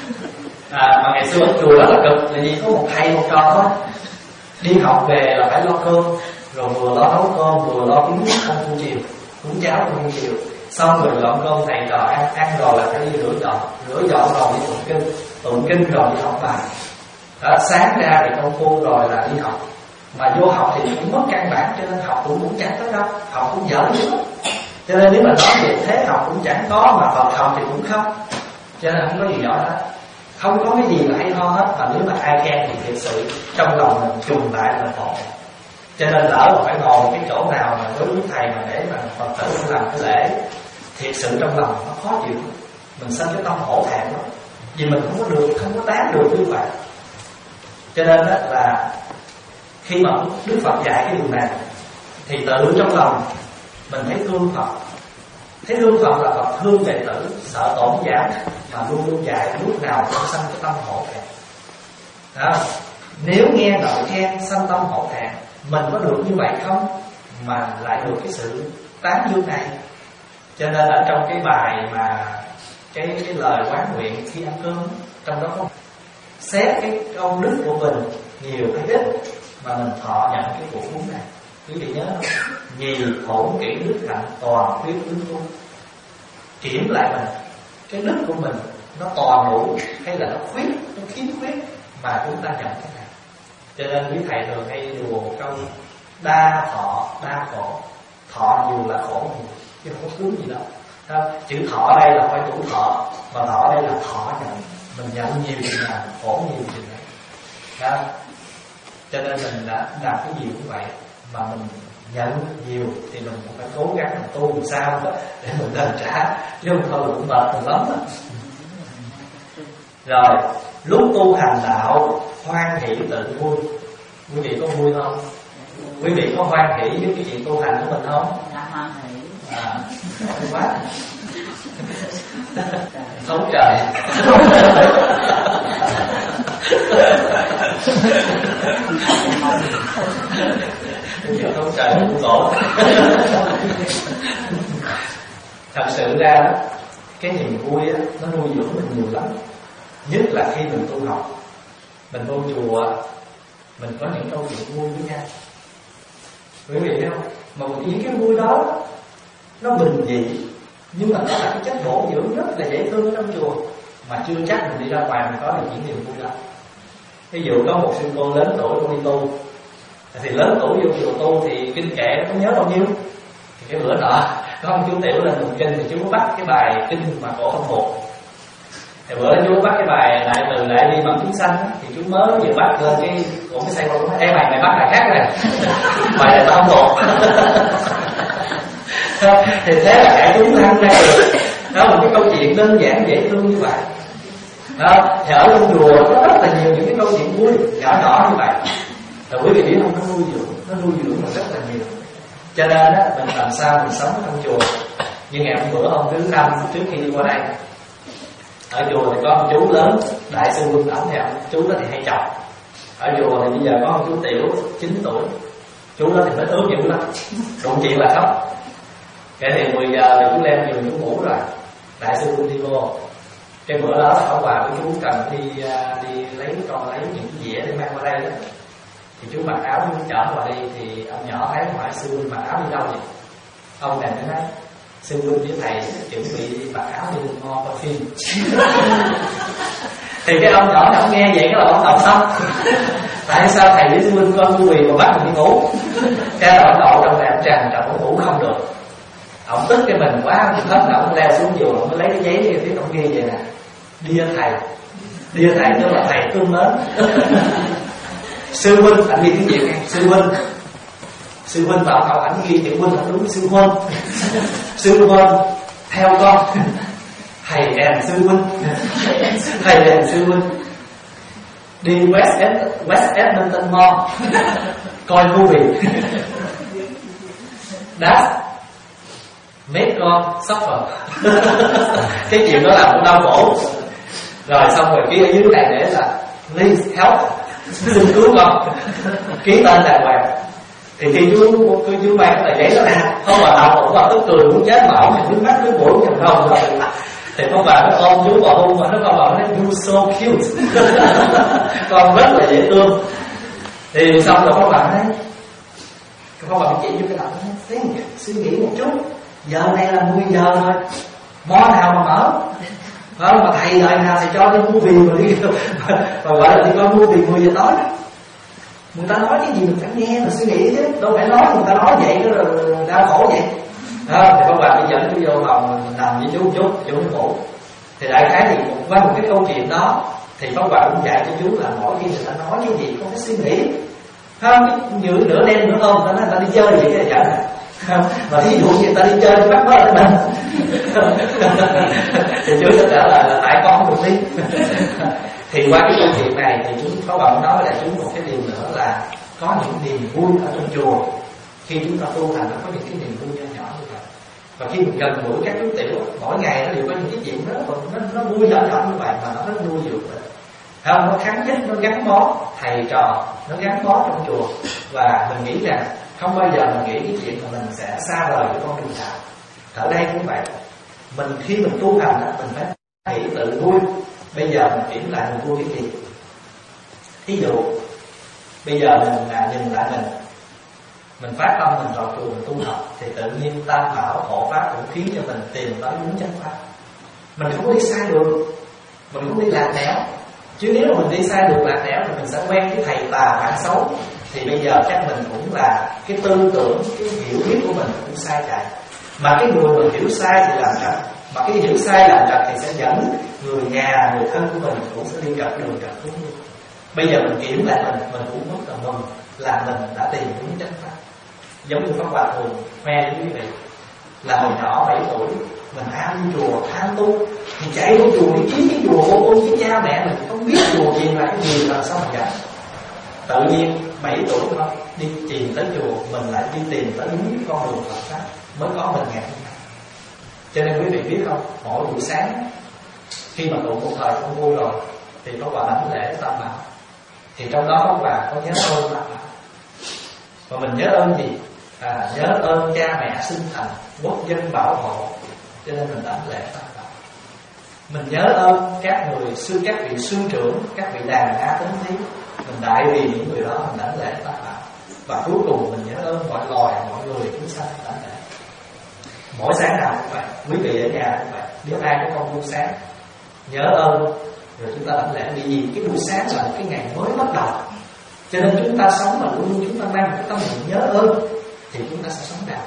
À, mà ngày xưa ở chùa rất là cực, là vì có một thầy một trò thôi. Đi học về là phải lo cơm, rồi vừa lo nấu cơm vừa lo cúng ăn cúng chiều, cúng cháo cúng chiều. Xong rồi dọn cơm thầy trò ăn, ăn rồi là phải đi rửa dọn, rửa dọn rồi đi tụng kinh, tụng kinh rồi đi học bài. Đó, sáng ra thì công phu rồi là đi học. Mà vô học thì cũng mất căn bản, cho nên học cũng cũng chẳng tới đâu, học cũng dở lắm. Cho nên nếu mà nói về thế học cũng chẳng có, mà Phật học thì cũng không. Cho nên không có gì giỏi hết, không có cái gì là hay ho hết. Mà nếu mà ai khen thì thực sự trong lòng mình trùng lại là khổ. Cho nên lỡ mà phải ngồi cái chỗ nào mà đối với thầy mà để mà Phật tử làm cái lễ, thiệt sự trong lòng nó khó chịu, mình sinh cái tâm hổ thẹn đó, vì mình không có được, không có đáng được như vậy. Cho nên đó là khi mà Đức Phật dạy cái điều này thì tự trong lòng mình thấy thương Phật, thấy thương Phật là Phật thương đệ tử, sợ tổn giảm, mà luôn luôn dạy lúc nào cũng sanh cái tâm hổ thẹn. Đó, nếu nghe lời khen sanh tâm hổ thẹn, mình có được như vậy không? Mà lại được cái sự tán dương này. Cho nên ở trong cái bài mà cái cái lời quán nguyện khi ăn cơm, trong đó có xét cái công đức của mình nhiều hay ít mà mình thọ nhận cái cuộc cúng này. Quý vị nhớ không? Nhì thổn kỹ đức hạnh toàn khuyết ứng tu. Kiểm lại mình, cái đức của mình nó toàn đủ hay là nó khuyết, nó khiếm khuyết mà chúng ta nhận cái này. Cho nên quý thầy thường hay đùa một câu đa thọ đa khổ. Thọ nhiều là khổ nhiều, chứ không có cứu gì đâu. Đó, chữ thọ đây là phải tuổi thọ, mà thọ đây là thọ nhận. Mình nhận nhiều thì là khổ nhiều thì là đó. Cho nên mình đã làm cái gì cũng vậy, mà mình nhận nhiều thì mình cũng phải cố gắng mình tu làm sao đó để mình đền trả, chứ không thôi cũng mệt mình lắm đó. Rồi lúc tu hành đạo hoan hỷ tự vui. Quý vị có vui không? Quý vị có hoan hỷ với cái chuyện tu hành của mình không? Dạ hoan hỷ. À, giỏi quá. Sống trời. Sống trời cũng khổ. Thật sự ra đó, cái niềm vui đó, nó nuôi dưỡng mình nhiều lắm. Nhất là khi mình tu học, mình vô chùa, mình có những câu chuyện vui với nhau. Quý vị thấy không? Mà một những cái vui đó nó bình dị, nhưng mà nó là cái chất bổ dưỡng rất là dễ thương ở trong chùa, mà chưa chắc mình đi ra ngoài mình có được những niềm vui đó. Ví dụ có một sư cô lớn tuổi cô đi tu, thì lớn tuổi vô chùa tu thì kinh kệ nó nhớ bao nhiêu. Thì cái bữa nọ có ông chú Tiểu lên tụng kinh thì chú bắt cái bài kinh mà cổ không buộc. Thì bữa đó chú bắt cái bài lại từ lại đi bằng chúng sanh, thì chú mới vừa bắt lên cái cổ cái say con nói ê mày mày bắt bài khác này, bài này tao không buộc. Thì thế là cả chúng thăng ra được. Đó là một cái câu chuyện đơn giản dễ thương như vậy. Đó, thì ở trong chùa có rất là nhiều những cái câu chuyện vui nhỏ nhỏ như vậy. Rồi quý vị biết không, nó nuôi dưỡng, nó nuôi dưỡng mình rất là nhiều. Cho nên á, mình làm sao mình sống trong chùa. Như ngày hôm bữa hôm thứ năm trước khi đi qua đây, ở chùa thì có một chú lớn, đại sư Vương Ẩm thì ông chú đó thì hay chọc. Ở chùa thì bây giờ có một chú Tiểu chín tuổi, chú đó thì nó ướt dữ lắm, đụng chuyện là khóc. Cái thì mười giờ thì chú leo giường chú ngủ rồi, đại sư Vương đi vô. Cái bữa đó ở bà của chú cần đi đi lấy con lấy những cái dĩa để mang qua đây đó. Thì chú mặc áo chú chở qua đi, thì ông nhỏ thấy hỏi sư Vương mặc áo đi đâu vậy? Ông này mới nói sư Vương với thầy chuẩn bị đi mặc áo đi đường ngon coi phim. Thì cái ông nhỏ này ông nghe vậy cái là ông động xong. Tại sao thầy với sư Vương con vui mà bắt mình đi ngủ? Cái là ông đậu trong này ông tràn trọc ông ngủ không được. Ông tức cái mình quá, ông hết là ông leo xuống giường, ông mới lấy cái giấy kia phía ông ghi vậy nè: Dear thầy. Dear thầy tức là thầy thương mến. Sư huynh, anh ghi tiếng Việt nghe, sư huynh Sư huynh vào học ảnh ghi chữ huynh là đúng sư huynh. Sư huynh theo con. Thầy and sư huynh. Thầy and sư huynh đi West Ed, West Edmonton Mall coi movie. That make con suffer. Cái chuyện đó làm con đau khổ. Rồi xong rồi ký ở dưới này để là please help, xin cứu con, ký tên đàng hoàng. Thì khi chú chú, chú mang cái tờ giấy đó ra, không bà nào cũng bà tức cười muốn chết mà ổng nước mắt nước mũi nhầm không rồi. Thì con bà nó ôm chú vào hôn mà nó con bà nó nói you so cute. Con rất là dễ thương. Thì xong rồi con bà nói, con bà chỉ vô cái đầu nó nói suy nghĩ một chút, giờ này là mười giờ rồi, mó nào mà mở. Không, mà thầy đời nào thầy cho đi mua bì mà đi mà gọi là đi coi mua bì mười giờ tối. Người ta nói cái gì mình phải nghe mình suy nghĩ chứ, đâu phải nói người ta nói vậy đó rồi đau khổ vậy. Đó, thì con bà đi dẫn tôi vô phòng nằm với chú một chút, chú nó ngủ. Thì đại khái thì qua một cái câu chuyện đó thì con bà cũng dạy cho chú là mỗi khi người ta nói cái gì không có suy nghĩ. Không, như nửa đêm nữa không, người ta nói người ta đi chơi vậy cái là vậy. Mà thí dụ như người ta đi chơi bắt nó lại mình thì chú sẽ trả lời là tại con không được đi. Thì qua cái câu chuyện này thì chú có bạn nói là chú một cái điều nữa là có những niềm vui ở trong chùa. Khi chúng ta tu hành nó có những cái niềm vui nhỏ nhỏ như vậy. Và khi mình gần gũi các chú tiểu, mỗi ngày nó đều có những cái chuyện đó, nó, nó vui nhỏ nhỏ như vậy mà nó rất nuôi dưỡng mình. Không, nó kháng nhất, nó gắn bó thầy trò, nó gắn bó trong chùa. Và mình nghĩ rằng không bao giờ mình nghĩ cái chuyện mà mình sẽ xa rời cái con đường đạo. Ở đây cũng vậy. Mình khi mình tu hành mình phải hãy tự vui. Bây giờ mình kiểm lại mình vui cái gì? Thí dụ bây giờ mình là nhìn lại mình, mình phát tâm mình vào chùa mình tu học thì tự nhiên Tam Bảo hộ pháp cũng khiến cho mình tìm tới đúng chánh pháp. Mình không có đi sai đường, mình không đi lạc nẻo. Chứ nếu mà mình đi sai đường lạc nẻo thì mình sẽ quen cái thầy tà bạn xấu. Thì bây giờ chắc mình cũng là cái tư tưởng, cái hiểu biết của mình cũng sai chạy. Mà cái người mà hiểu sai thì làm trật, mà cái hiểu sai làm trật thì sẽ dẫn người nhà, người thân của mình cũng sẽ đi gặp đường trật đúng luôn. Bây giờ mình kiểm lại mình, mình cũng rất là mừng là mình đã tìm đúng chánh pháp. Giống như Pháp Hòa thường khoe với quý vị là hồi nhỏ bảy tuổi mình ham đi chùa, tham tu, mình chạy đến chùa đi kiếm cái chùa vô ôn với cha mẹ mình không biết chùa gì là cái gì làm sao mà dạy. Tự nhiên bảy tuổi thôi đi tìm tới chùa, mình lại đi tìm tới đúng con đường Phật pháp mới có mình ngày hôm nay. Cho nên quý vị biết không, mỗi buổi sáng khi mà tụ một thời không vui rồi thì có quả đảnh lễ Tam Bảo. Thì trong đó có bà có nhớ ơn Tam Bảo. Và mình nhớ ơn gì? À, nhớ ơn cha mẹ sinh thành, quốc dân bảo hộ. Cho nên mình đảnh lễ Tam Bảo. Mình nhớ ơn các người sư, các vị sư trưởng, các vị đàn á tính thí. Mình đại vì những người đó mình đảnh lễ Tam Bảo. Và cuối cùng mình nhớ ơn mọi loài, mọi người chúng sanh đảnh lễ. Mỗi sáng nào cũng vậy, quý vị ở nhà cũng vậy. Nếu ai có con buổi sáng nhớ ơn rồi chúng ta đảnh lễ. Vì gì? Cái buổi sáng là một cái ngày mới bắt đầu. Cho nên chúng ta sống mà luôn luôn chúng ta mang một tâm niệm nhớ ơn thì chúng ta sẽ sống đạo.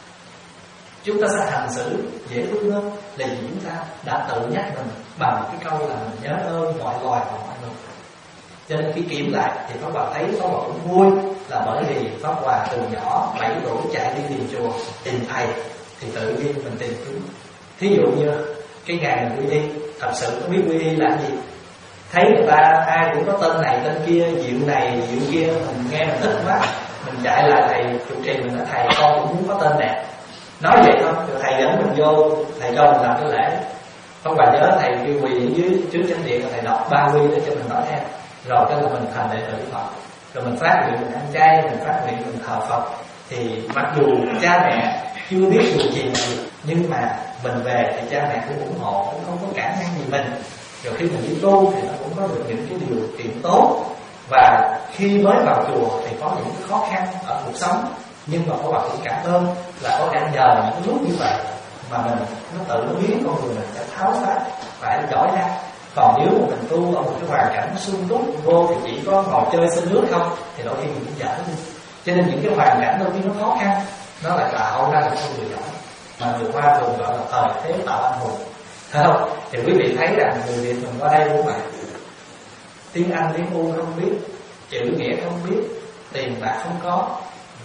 Chúng ta sẽ hành xử dễ thương hơn. Là vì chúng ta đã tự nhắc mình bằng cái câu là mình nhớ ơn mọi loài và mọi người. Cho nên khi kiểm lại thì Pháp Hòa thấy Pháp Hòa cũng vui là bởi vì Pháp Hòa từ nhỏ bảy tuổi chạy đi tìm chùa, tìm thầy thì tự nhiên mình tìm kiếm. Thí dụ như cái ngày mình quy y, thật sự có biết quy y là gì? Thấy người ta ai cũng có tên này tên kia, diệu này diệu kia, mình nghe mình thích quá, mình chạy lại thầy trụ trì mình nói thầy con cũng muốn có tên đẹp. Nói vậy thôi, rồi thầy dẫn mình vô, thầy cho mình làm cái lễ. Pháp Hòa nhớ thầy kêu quỳ dưới trước chánh điện, thầy đọc ba quy để cho mình nói theo. Rồi cái là mình thành đệ tử Phật. Rồi mình phát nguyện mình ăn chay, mình phát nguyện mình thờ Phật. Thì mặc dù cha mẹ chưa biết điều gì gì, nhưng mà mình về thì cha mẹ cũng ủng hộ, cũng không có cản ngăn gì mình. Rồi khi mình đi tu thì nó cũng có được những cái điều kiện tốt. Và khi mới vào chùa thì có những khó khăn ở cuộc sống, nhưng mà có bạn cũng cảm ơn là có cả nhờ những lúc như vậy mà mình nó tự nó biến con người mình sẽ tháo phát phải giỏi ra. Còn nếu mà mình tu ở một cái hoàn cảnh sung túc vô thì chỉ có ngồi chơi xin nước không thì đôi khi mình cũng dở đi. Cho nên những cái hoàn cảnh đôi khi nó khó khăn nó lại tạo ra một con người giỏi, mà người Hoa thường gọi là thời thế tạo anh hùng, thấy không? Thì quý vị thấy rằng người Việt mình qua đây cũng vậy, tiếng Anh tiếng U không biết, chữ nghĩa không biết, tiền bạc không có,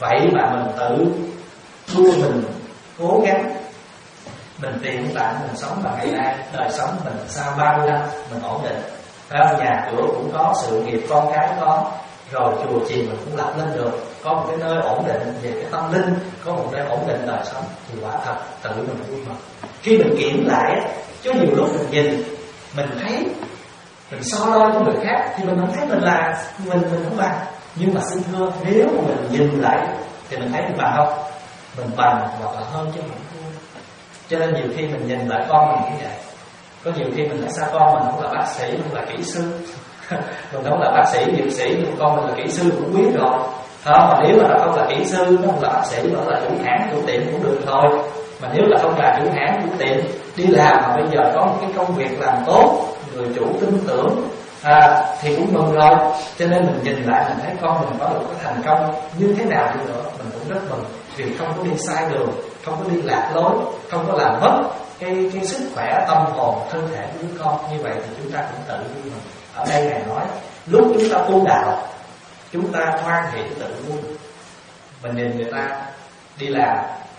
Vậy mà mình tự đua mình cố gắng, mình tìm tại mình sống bằng ngày nay, đời sống mình sau ba mươi năm mình ổn định, nhà cửa cũng có, sự nghiệp con cái có, rồi chùa chiền mình cũng lập lên được, có một cái nơi ổn định về cái tâm linh, có một nơi ổn định đời sống, thì quả thật tự mình vui mừng. Khi mình kiểm lại, chứ nhiều lúc mình nhìn, mình thấy, mình so đo với người khác thì mình không thấy mình là mình mình không bằng. Nhưng mà xin thưa, nếu mà mình nhìn lại thì mình thấy mình bằng không? Mình bằng hoặc là hơn chứ không thua. Cho nên nhiều khi mình nhìn lại con mình như vậy. Có nhiều khi mình nói sao con mình không là bác sĩ, không là kỹ sư. Mình không là bác sĩ, dược sĩ, nhưng con mình là kỹ sư cũng biết rồi. Không, mà nếu mà nó không là kỹ sư, nó không là bác sĩ, nó là chủ hãng, chủ tiệm cũng được thôi. Mà nếu là không là chủ hãng, chủ tiệm, đi làm mà bây giờ có một cái công việc làm tốt, người chủ tin tưởng, à, thì cũng mừng rồi. Cho nên mình nhìn lại mình thấy con mình có được cái thành công như thế nào đi nữa, mình cũng rất mừng. Vì không có đi sai đường, không có đi lạc lối, không có làm mất cái, cái sức khỏe tâm hồn, thân thể của đứa con. Như vậy thì chúng ta cũng tự vui mừng. Ở đây Ngài nói, lúc chúng ta tu đạo, chúng ta hoan hỷ tự vui. Mình nhìn người ta đi làm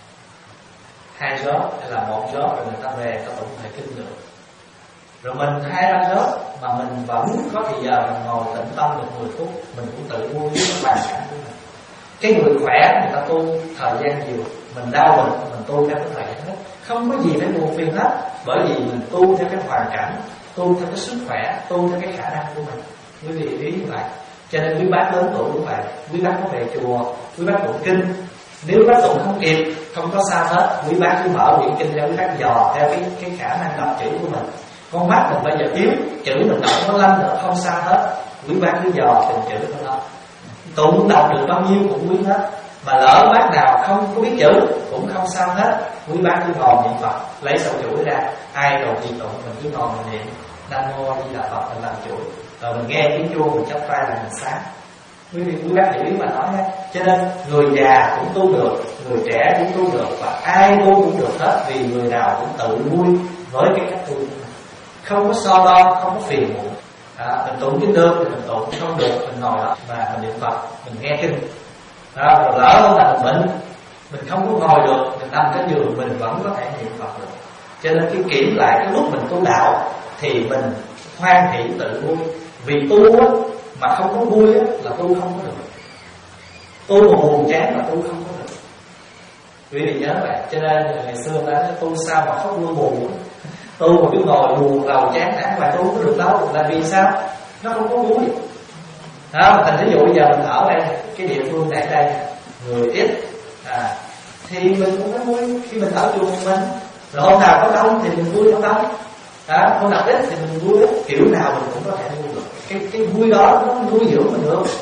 hai job hay là một job, rồi người ta về ta tụng thời kinh được, rồi mình hai ba job mà mình vẫn có thì giờ mình ngồi tĩnh tâm được mười phút, mình cũng tự vui với cái hoàn cảnh của mình. Cái người khỏe người ta tu thời gian nhiều, mình đau mình mình tu theo cái thời gian hết, không có gì phải buồn phiền hết, bởi vì mình tu theo cái hoàn cảnh, tu theo cái sức khỏe, tu theo cái khả năng của mình. Quý vị ý như vậy. Cho nên quý bác lớn tuổi cũng vậy, quý bác có về chùa, quý bác tụng kinh. Nếu bác tụng không kịp, không có sao hết, quý bác cứ mở quyển kinh ra, quý bác dò theo cái cái khả năng đọc chữ của mình. Con mắt mình bây giờ yếu, chữ mình đọc nó lanh nữa, không sao hết, quý bác cứ dò từng chữ của nó. Tụng đọc được bao nhiêu cũng quý hết. Mà lỡ bác nào không có biết chữ cũng không sao hết, quý bác cứ ngồi niệm Phật, lấy sổ chuỗi ra, ai đầu gì tụng mình cứ ngồi mình niệm Nam Mô A Di Đà Phật, mình làm chuỗi, rồi mình nghe tiếng chuông mình chắp tay là mình sáng. Quý vị quý bác hiểu ý mà nói ha. Cho nên người già cũng tu được, người trẻ cũng tu được, và ai tu cũng được hết, vì người nào cũng tự vui với cái cách tu của mình, không có so đo, không có phiền muộn. À, mình tụng kinh được thì mình tụng, không được mình ngồi đó và mình niệm Phật, mình nghe kinh. À, rồi lỡ không là mình bệnh, mình không có ngồi được, mình nằm trên giường mình vẫn có thể niệm Phật được. Cho nên khi kiểm lại cái lúc mình tu đạo thì mình hoan hỷ tự vui. Vì tu á, mà không có vui á, là tu không có được. Tu mà buồn chán là tu không có được. Quý vị nhớ vậy. Cho nên ngày xưa ta nói tu sao mà khóc vui buồn. Tu mà cứ ngồi buồn rầu chán nản mà tu không có được đâu. Là vì sao? Nó không có vui. Đó, mà thành ví dụ bây giờ mình ở đây, cái địa phương này đây người ít, à, thì mình cũng có vui khi mình ở chùa mình. Rồi hôm nào có đông thì mình vui không đông. À, hôm nào ít thì mình vui, kiểu nào mình cũng có thể vui được. Cái cái vui đó nó nuôi dưỡng mình được.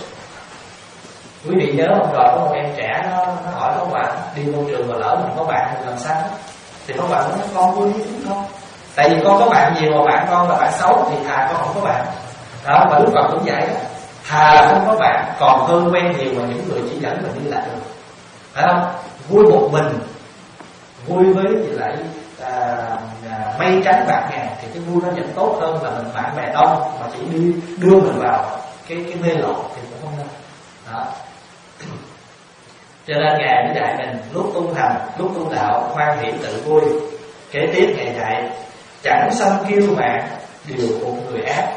Quý vị nhớ không, rồi có một em trẻ nó, nó hỏi có bạn đi môi trường mà lỡ mình có bạn thì làm sao? Thì có bạn nói con vui với chúng con. Tại vì con có bạn nhiều mà bạn con là bạn xấu thì thà con không có bạn. Đó, mà lúc còn cũng vậy đó. Thà là không có bạn còn hơn quen nhiều mà những người chỉ dẫn mình đi lại được. Phải không? Vui một mình, vui với gì lại à, à, mây trắng bạc ngàn thì cái vui nó vẫn tốt hơn là mình bạn bè đông mà chỉ đi đưa mình vào cái cái mê lộn thì cũng không nên. Đó. Cho nên Ngài mới dạy mình lúc tu hành, lúc tu đạo hoan hỷ tự vui. Kế tiếp Ngài dạy chẳng sanh kiêu mạn điều phục người ác.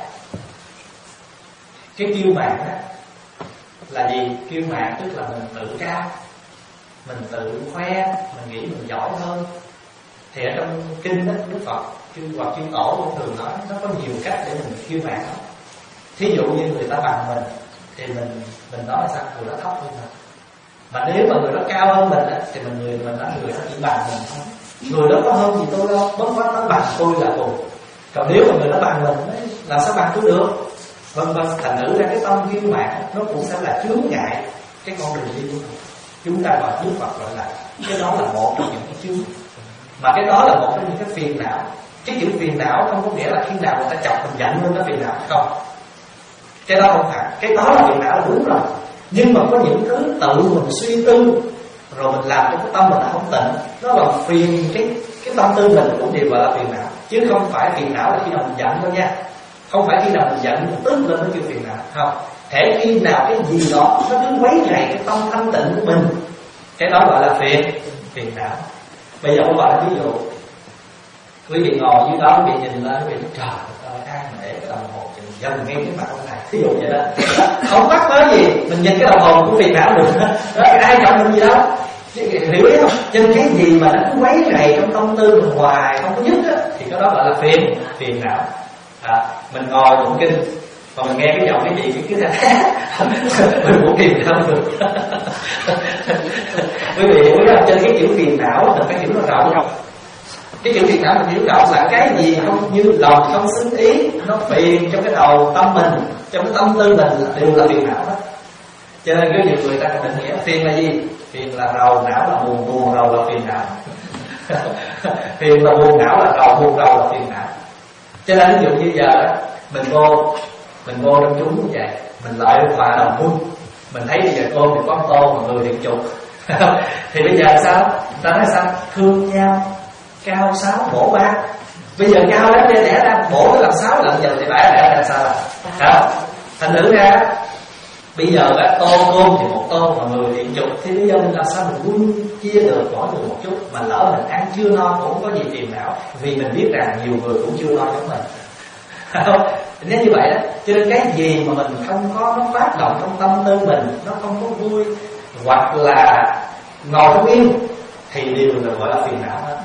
Cái kiêu mạn đó là gì? Kiêu mạn tức là mình tự cao, mình tự khoe, mình nghĩ mình giỏi hơn. Thì ở trong kinh đó, Đức Phật chư hoặc chư tổ cũng thường nói nó có nhiều cách để mình kiêu mạn đó. Thí dụ như người ta bằng mình thì mình mình nói là sao? Người đó thấp hơn mình. Mà nếu mà người đó cao hơn mình á, thì mình người mình nói người đó chỉ bằng mình thôi. Người đó có hơn gì tôi đâu, bất quá nó bằng tôi là cùng. Còn nếu mà người đó bằng mình ấy, làm sao bằng tôi được? Vân vân. Thành thử ra cái tâm kiêu mạn nó cũng sẽ là chướng ngại cái con đường đi của mình. Chúng ta gọi Đức Phật gọi là cái đó là một trong những cái chướng. Mà cái đó là một trong những cái phiền não. Cái chữ phiền não không có nghĩa là khi nào người ta chọc mình giận lên nó phiền não, không. Cái đó không phải. Cái đó là phiền não là đúng rồi. Nhưng mà có những thứ tự mình suy tư rồi mình làm cho cái tâm mình không tịnh, nó làm phiền cái cái tâm tư mình cũng đều gọi là phiền não. Chứ không phải phiền não là khi nào mình giận đâu nha. Không phải khi nào mình giận mình tức lên nó kêu phiền não. Không. Thể khi nào cái gì đó nó cứ quấy rầy cái tâm thanh tịnh của mình, cái đó gọi là phiền phiền não. Bây giờ tôi gọi là ví dụ, quý vị ngồi dưới đó, quý vị nhìn lên, quý vị trời ơi, ai mà để cái đồng hồ chừng dần ngay cái mặt ông này, ví dụ vậy đó, không mắc mới gì, mình nhìn cái đồng hồ của phiền não được đó, ai chọn mình gì đâu, hiểu ý không? Cho nên cái gì mà nó cứ quấy rầy trong tâm tư mình hoài không có dứt á, thì cái đó gọi là phiền phiền não. À, mình ngồi tụng kinh mà mình nghe cái giọng cái gì cái cái mình cũng kìm không được. Quý vị hiểu không? Trên cái chữ phiền não mình phải hiểu nó rộng không? Cái chữ phiền não mình hiểu rộng là cái gì không như lòng không xứng ý, nó phiền trong cái đầu tâm mình, trong cái tâm tư mình đều là phiền não đó. Cho nên có nhiều người ta định nghĩa phiền là gì? Phiền là rầu, não là buồn, buồn rầu là phiền não. Phiền là buồn, não là rầu, buồn rầu là phiền não. Cho nên ví dụ như giờ đó, mình vô mình vô trong chúng như vậy, mình lợi hòa đồng quân, mình thấy bây giờ cô thì có tô mà người thì chục. Thì bây giờ sao? Ta nói sao? Thương nhau, cao sáu bổ ba. Bây giờ cao lắm để đẻ ra bổ nó làm sáu lần, giờ thì bẻ đẻ ra sao? Sao? Thành thử ra bây giờ các tô cơm thì một tô mà người thì chục, thì bây giờ mình làm sao mình quân chia được mỗi người một chút, mà lỡ mình ăn chưa no cũng không có gì phiền não, vì mình biết rằng nhiều người cũng chưa no giống mình. Không? Nếu như vậy đó, cho nên cái gì mà mình không có nó phát động trong tâm tư mình, nó không có vui hoặc là ngồi không yên thì đều là gọi là phiền não hết.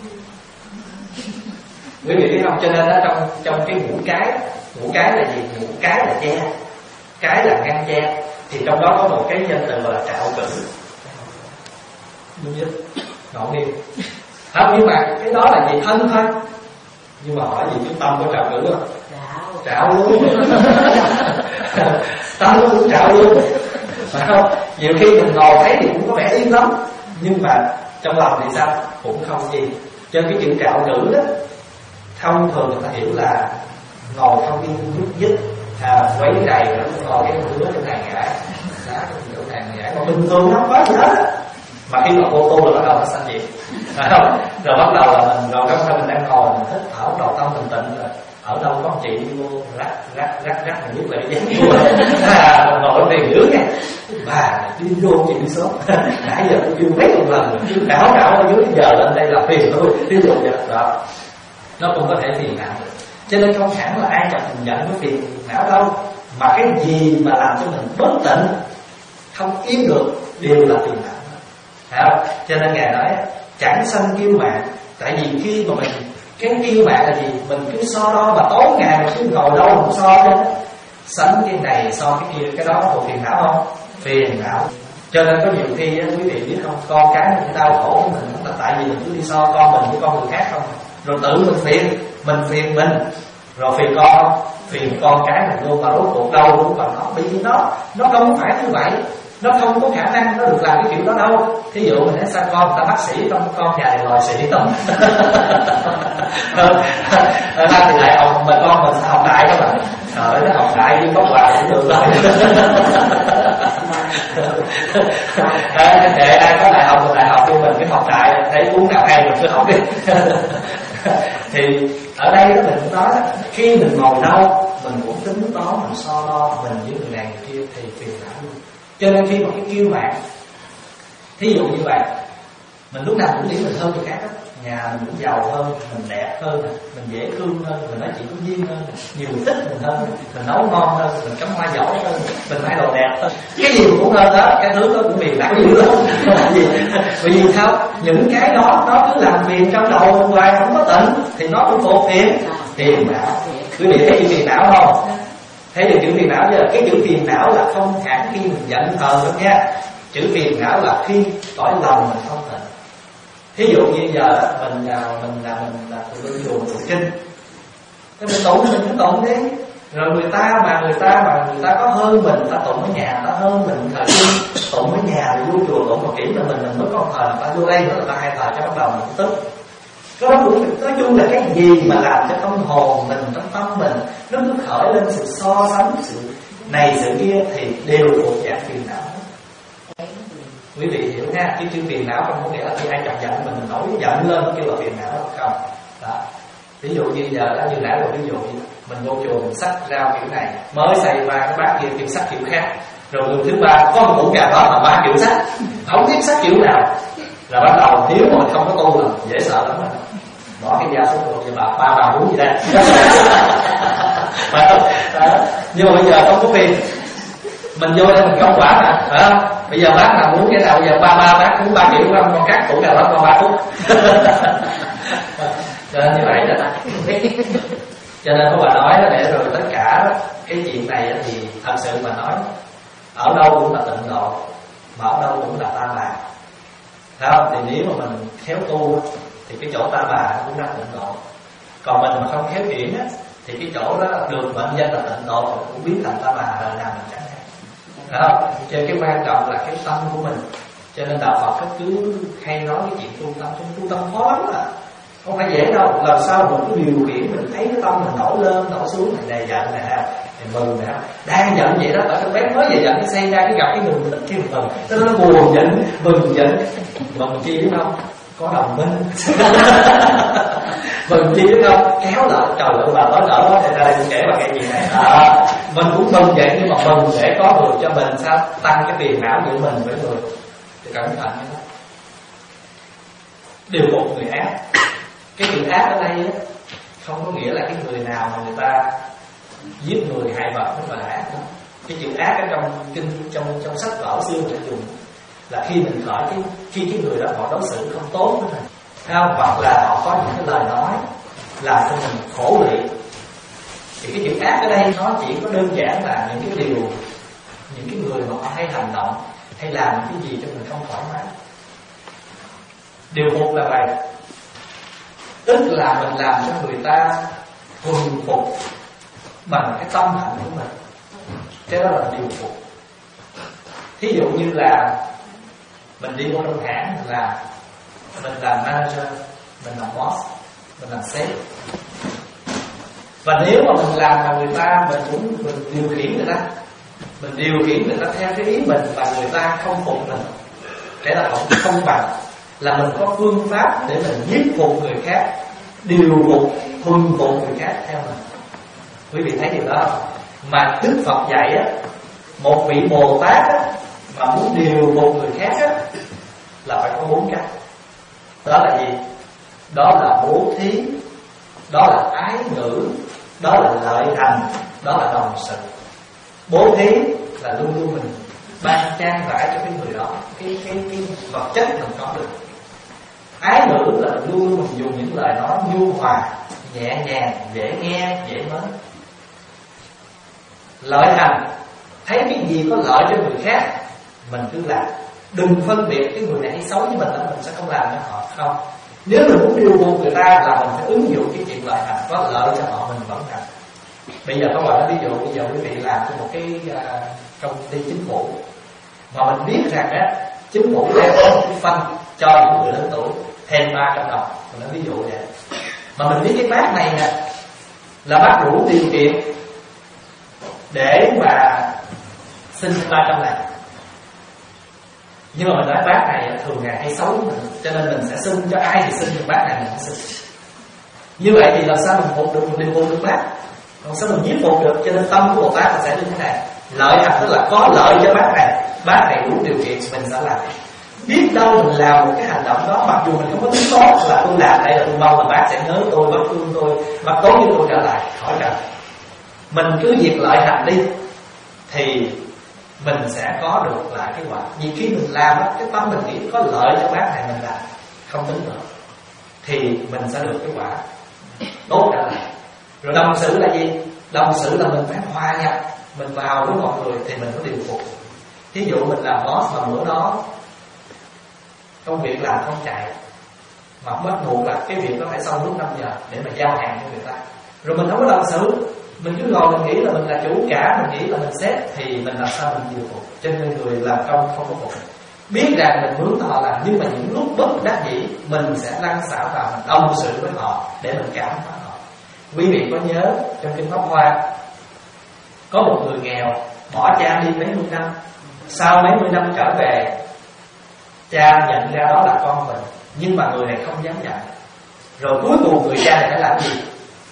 Quý vị biết không? Cho nên đó, trong trong cái ngũ cái, ngũ cái là gì? Ngũ cái là che, cái là ngăn che, thì trong đó có một cái danh từ gọi là trạo cử. Đúng chưa? Ngẫu nhiên. Không, nhưng mà cái đó là gì? Thân thôi. Nhưng mà hỏi gì chứ tâm có trạo cử không? Trạo luôn. Tâm nó cũng trạo luôn, phải không? Nhiều khi mình ngồi thấy thì cũng có vẻ yên lắm, nhưng mà trong lòng thì sao? Cũng không gì. Cho nên cái chữ trạo cử đó, thông thường người ta hiểu là ngồi không yên nhúc nhích, à, quấy rầy rồi ngồi cái đứa trong này ngại, đá trong chỗ này ngại. Mà bình thường nó không có gì hết. Mà khi mà cô tu là bắt đầu nó sanh gì, phải không? Rồi bắt đầu là mình rồi trong mình đang ngồi mình thích thở đầu tâm mình tịnh rồi. Ở đâu có chị vô rắc rắc rắc rắc mình biết là đi dán vô. À, mình ngồi tiền dữ nha. Bà đi vô chị đi sớm. Nãy giờ tôi vô mấy lần lần rồi, chứ đảo đảo ở dưới giờ lên đây là phiền thôi. Ví dụ vậy đó. Nó cũng có thể phiền não được. Cho nên không hẳn là ai chọc mình giận với phiền não đâu, mà cái gì mà làm cho mình bất tịnh, không yên được đều là phiền não. Phải không? Cho nên Ngài nói chẳng sanh kiêu mạn. Tại vì khi mà mình cái kiêu mạn là gì? Mình cứ so đo mà tối ngày mình cứ ngồi đâu cũng so lên, sánh cái này so cái kia, cái đó có thuộc phiền não không? Phiền não. Cho nên có nhiều khi quý vị biết không, con cái mình đau khổ của mình là tại vì mình cứ đi so con mình với con người khác không, rồi tự mình phiền, mình phiền mình, rồi phiền con không? Phiền con cái mình luôn, mà rốt cuộc đâu cũng còn nó, bởi vì nó nó không phải như vậy, nó không có khả năng nó được làm cái kiểu đó đâu. Thí dụ mình nói sao con ta bác sĩ, con con nhà này lòi sĩ tâm. Ta thì lại học mà con mình học đại các bạn, trời nó học đại như có quà cũng được rồi. Để ai có đại học thì đại học, nhưng mình cái học đại thấy cuốn nào hay mình cứ học đi. Thì ở đây đó mình cũng nói khi mình ngồi đâu mình cũng tính toán, mình so đo mình với người này người kia thì phiền não luôn. Cho nên khi mà cái kiêu mạn, thí dụ như vậy, mình lúc nào cũng nghĩ mình hơn người khác đó. Nhà mình cũng giàu hơn, mình đẹp hơn, mình dễ thương hơn, mình nói chuyện có duyên hơn, nhiều người thích mình hơn, mình nấu ngon hơn, mình cắm hoa giỏi hơn, mình may đồ đẹp hơn, cái gì cũng hơn đó, cái thứ đó cũng phiền não dữ lắm. Bởi vì sao? Những cái đó nó cứ làm phiền trong đầu mình hoài không có tịnh, thì nó cũng thuộc phiền phiền não. Quý vị thấy chữ phiền não không? Thấy được chữ phiền não chưa? Cái chữ phiền não là không hẳn khi mình giận hờn đâu nha. Chữ phiền não là khi cõi lòng mình không tịnh. Thí dụ như giờ mình là mình là mình là tụi bên chùa tụng kinh, cái mình tụng mình cũng tụng đi. Rồi người ta mà người ta mà người ta có hơn mình, ta tụng ở nhà, ta hơn mình thời gian tụng ở nhà rồi vô chùa tụng một kiểu là mình mình mới có thời, ta vô đây nữa là ta hai thời cho bắt đầu mình tức. Cái đó cũng nói chung là cái gì mà làm cho tâm hồn mình, trong tâm mình nó cứ khởi lên sự so sánh, sự này sự kia thì đều thuộc dạng phiền não. Quý vị hiểu ha, chứ chữ phiền não không có nghĩa là khi ai chọc giận mình, mình nổi giận lên nó kêu là phiền não không. Đó. Ví dụ như giờ đó, như nãy rồi ví dụ như mình vô chùa mình xách rau kiểu này, mới xây ba cái bát kia kiểu xách kiểu khác, rồi người thứ ba có một củ cà đó mà ba kiểu xách, không biết xách kiểu nào, là bắt đầu nếu mà mình không có tu là dễ sợ lắm rồi. Bỏ cái dao xuống rồi, bà ba bà muốn gì đây? Nhưng mà bây giờ không có phiền, mình vô đây mình công quả mà, phải không? Bây giờ bác nào muốn cái nào, bây giờ ba ba bác muốn ba kiểu không, con cắt củ cà rốt con ba phút. Cho nên như vậy đó. Cho nên có bà nói để rồi tất cả cái chuyện này thì thật sự mà nói, ở đâu cũng là tịnh độ, mà ở đâu cũng là ta bà, phải không? Thì nếu mà mình khéo tu thì cái chỗ ta bà cũng ra tịnh độ, còn mình mà không khéo chuyển á thì cái chỗ đó được mệnh danh là tịnh độ cũng biến thành ta bà đời nào mình chẳng hay, phải không? Cho nên cái quan trọng là cái tâm của mình. Cho nên đạo Phật cứ hay nói cái chuyện tu tâm, tu tâm khó lắm à, không phải dễ đâu. Làm sao mình cứ điều khiển, mình thấy cái tâm mình nổi lên nổi xuống, mình đầy giận nè, mình mừng nè, đang giận vậy đó, ở trong bé mới về giận cái xây ra cái gặp cái người mình thích kêu mừng, cho nên nó buồn giận, mừng giận, mừng chi biết không? Có đồng minh. Mừng chi biết không? Kéo lại, trời ơi bà nói đỡ quá, thì ra đây kể bà cái gì này. À, mình cũng mừng vậy, nhưng mà mừng để có người cho mình sao tăng cái tiền não của mình với người, thì cẩn thận như đó. Điều một người ác. Cái chữ ác ở đây á, không có nghĩa là cái người nào mà người ta giết người hại vật mới là ác đâu. Cái chữ ác ở trong kinh, trong trong sách vở xưa người ta dùng là khi mình khởi cái khi cái người đó họ đối xử không tốt với mình, không? Hoặc là họ có những cái lời nói làm cho mình khổ lụy. Thì cái chữ ác ở đây nó chỉ có đơn giản là những cái điều, những cái người mà họ hay hành động hay làm những cái gì cho mình không thoải mái. Điều một là vậy, tức là mình làm cho người ta thuần phục bằng cái tâm hạnh của mình, cái đó là điều phục. Thí dụ như là mình đi vô trong hãng là mình làm manager, mình làm boss, mình làm sếp, và nếu mà mình làm mà người ta mình cũng mình điều khiển người ta, mình điều khiển người ta theo cái ý mình và người ta không phục mình, cái là không không bằng. Là mình có phương pháp để mình nhiếp phục người khác, điều phục, thuần phục người khác theo mình. Quý vị thấy điều đó không? Mà Đức Phật dạy á, một vị Bồ Tát á, mà muốn điều phục người khác á, là phải có bốn cách. Đó là gì? Đó là bố thí, đó là ái ngữ, đó là lợi hành, đó là đồng sự. Bố thí là luôn luôn mình ban trang trải cho cái người đó cái cái cái vật chất mình có được. Ái ngữ là luôn luôn mình dùng những lời nói nhu hòa, nhẹ nhàng, dễ nghe, dễ nói. Lợi hành, thấy cái gì có lợi cho người khác mình cứ làm, đừng phân biệt cái người này hay xấu với mình là mình sẽ không làm cho họ. Không, nếu mình muốn điều phục người ta là mình phải ứng dụng cái chuyện lợi hành, có lợi cho họ mình vẫn làm. Bây giờ có gọi là ví dụ, bây giờ quý vị làm cho một cái uh, công ty chính phủ mà mình biết rằng á, chính phủ đang có một cái phân cho những người lớn tuổi thêm ba trăm đồng, mình nói ví dụ vậy. Mà mình biết cái bác này nè là bác đủ điều kiện để mà xin ba trăm này, nhưng mà mình nói bác này thường ngày hay xấu với mình, cho nên mình sẽ xin cho ai thì xin, cho bác này mình không xin. Như vậy thì làm sao mình phục được, mình điều phục được bác, còn sao mình giết phục được? Cho nên tâm của Bồ Tát sẽ như thế này. Lợi hành tức là có lợi cho bác này, bác này đủ điều kiện mình sẽ làm. Biết đâu mình làm một cái hành động đó, mặc dù mình không có tính tốt, là tôi làm đây là tôi mong là bác sẽ nhớ tôi, bác thương tôi, bác tốt với tôi trở lại, khỏi cần. Mình cứ việc lợi hành đi thì mình sẽ có được lại cái quả. Vì khi mình làm đó, cái tâm mình nghĩ có lợi cho bác này mình làm, không tính nữa, thì mình sẽ được cái quả tốt trở lại. Rồi đồng sự là gì? Đồng sự là mình phải hòa nhập, mình vào với mọi người thì mình có điều phục. Thí dụ mình làm boss mà bữa đó công việc làm không chạy, mà bắt buộc là cái việc nó phải xong lúc năm giờ để mà giao hàng cho người ta, rồi mình không có đồng sự, mình cứ ngồi mình nghĩ là mình là chủ cả, mình nghĩ là mình sếp, thì mình làm sao mình điều phục? Cho nên người làm công không có phục, biết rằng mình mướn họ làm, nhưng mà những lúc bất đắc dĩ mình sẽ lăn xả vào, mình đồng sự với họ để mình cảm hóa họ. Quý vị có nhớ trong kinh Pháp Hoa có một người nghèo bỏ cha đi mấy mươi năm, sau mấy mươi năm trở về, cha nhận ra đó là con mình, nhưng mà người này không dám nhận. Rồi cuối cùng người cha này phải làm gì?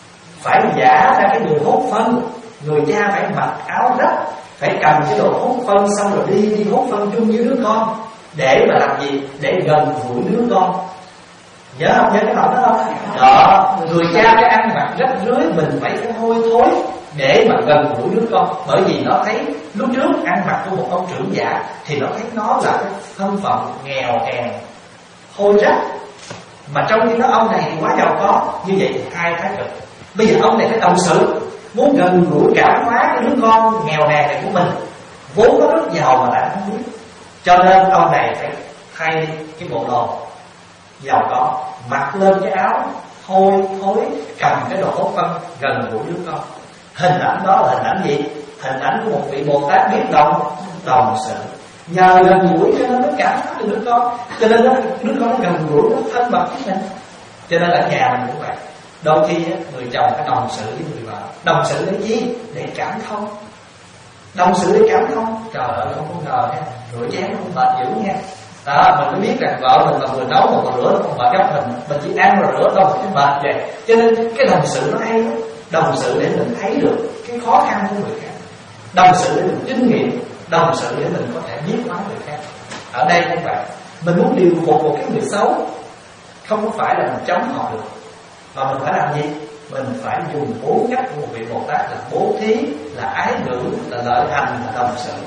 phải giả ra cái người hốt phân. Người cha phải mặc áo rách, phải cầm cái đồ hốt phân, xong rồi đi đi hốt phân chung với đứa con. Để mà làm gì? Để gần gũi đứa con. Nhớ không? Nhớ cái đoạn đó không? Đó, người cha phải ăn mặc rách rưới, mình phải phải hôi thối để mà gần gũi đứa con. Bởi vì nó thấy lúc trước ăn mặc của một ông trưởng giả thì nó thấy nó là cái thân phận nghèo hèn, hôi rách. Mà trong khi đó ông này thì quá giàu có. Như vậy thì hai thái cực. Bây giờ ông này phải đồng sự, muốn gần gũi cảm hóa cái đứa con nghèo nàn này của mình, vốn có rất giàu mà lại không biết. Cho nên ông này phải thay cái bộ đồ giàu có, mặc lên cái áo hôi thối, cầm cái đồ hốt phân gần gũi đứa con. Hình ảnh đó là hình ảnh gì? Hình ảnh của một vị Bồ Tát biết đồng đồng sự. Nhờ gần gũi cho nên nó cảm hóa được đứa con. Cho nên nó, đứa con nó gần gũi, nó thân mật với mình. Cho nên ở nhà mình cũng vậy. Đôi khi người chồng phải đồng sự với người vợ. Đồng sự để gì? Để cảm thông. Đồng sự để cảm thông. Trời ơi, không có ngờ nha, rửa chén không mệt dữ nha. Đó, mình mới biết rằng vợ mình là người nấu mà còn rửa nó không mệt gấp mình. Mình chỉ ăn rồi rửa đâu mà cái mệt vậy. Cho nên cái đồng sự nó hay lắm. Đồng sự để mình thấy được cái khó khăn của người khác. Đồng sự để mình kinh nghiệm. Đồng sự để mình có thể biết hóa người khác. Ở đây cũng vậy. Mình muốn điều phục một cái người xấu, không có phải là mình chống họ được, mà mình phải làm gì? Mình phải dùng bốn cách của một vị Bồ Tát là bố thí, là ái ngữ, là lợi hành, là đồng sự.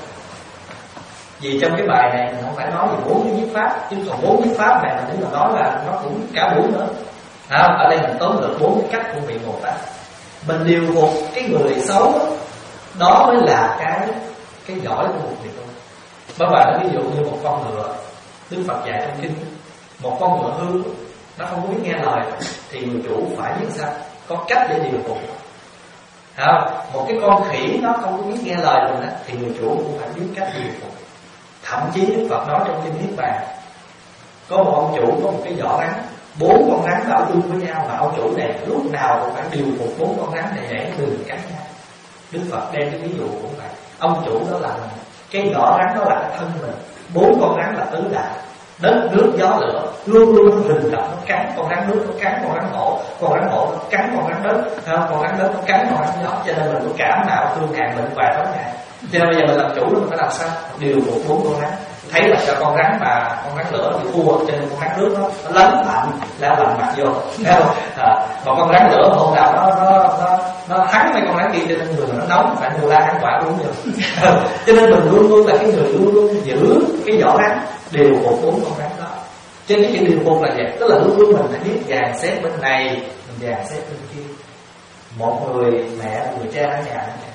Vì trong cái bài này mình không phải nói về bốn cái nhiếp pháp, chứ còn bốn nhiếp pháp này mình nếu mà nói là nó cũng cả buổi nữa. À, ở đây mình tóm được bốn cái cách của vị Bồ Tát. Mình điều phục cái người xấu đó, đó mới là cái cái giỏi của một vị tu. Các bạn nói ví dụ như một con ngựa, Đức Phật dạy trong kinh, một con ngựa hư nó không có biết nghe lời thì người chủ phải biết sao? Có cách để điều phục. À, một cái con khỉ nó không có biết nghe lời mình đó, thì người chủ cũng phải biết cách điều phục. Thậm chí Đức Phật nói trong kinh Niết Bàn, có một ông chủ có một cái giỏ rắn, bốn con rắn ở chung với nhau, mà ông chủ này lúc nào cũng phải điều phục bốn con rắn này để đừng cắn nhau. Đức Phật đem cái ví dụ cũng vậy. Ông chủ đó là cái giỏ rắn, đó là cái thân mình, bốn con rắn là tứ đại, đất nước gió lửa, luôn luôn nó rình rập, nó cắn con rắn nước, nó cắn con rắn hổ, con rắn hổ nó cắn con rắn đất, con rắn đất nó cắn con rắn gió. Cho nên mình có cảm mạo thương hàn bệnh hoài tối ngày. Cho nên bây giờ mình làm chủ mình phải làm sao? Điều phục bốn con rắn. Thấy là cho con rắn mà con rắn lửa bị thua, cho nên con rắn nước nó, nó lấn lạnh, lao lạnh mặt vô, thấy không? À, mà con rắn lửa hôm nào nó nó nó nó thắng mấy con rắn kia, cho nên người nó nóng phải mua la ăn quả đúng chưa? Cho nên mình luôn luôn là cái người luôn luôn giữ cái vỏ rắn, điều phục bốn con rắn đó. Trên cái chuyện điều phục là vậy, tức là luôn luôn mình phải biết dàn xếp bên này, mình dàn xếp bên kia. Một người mẹ, người cha ở nhà này,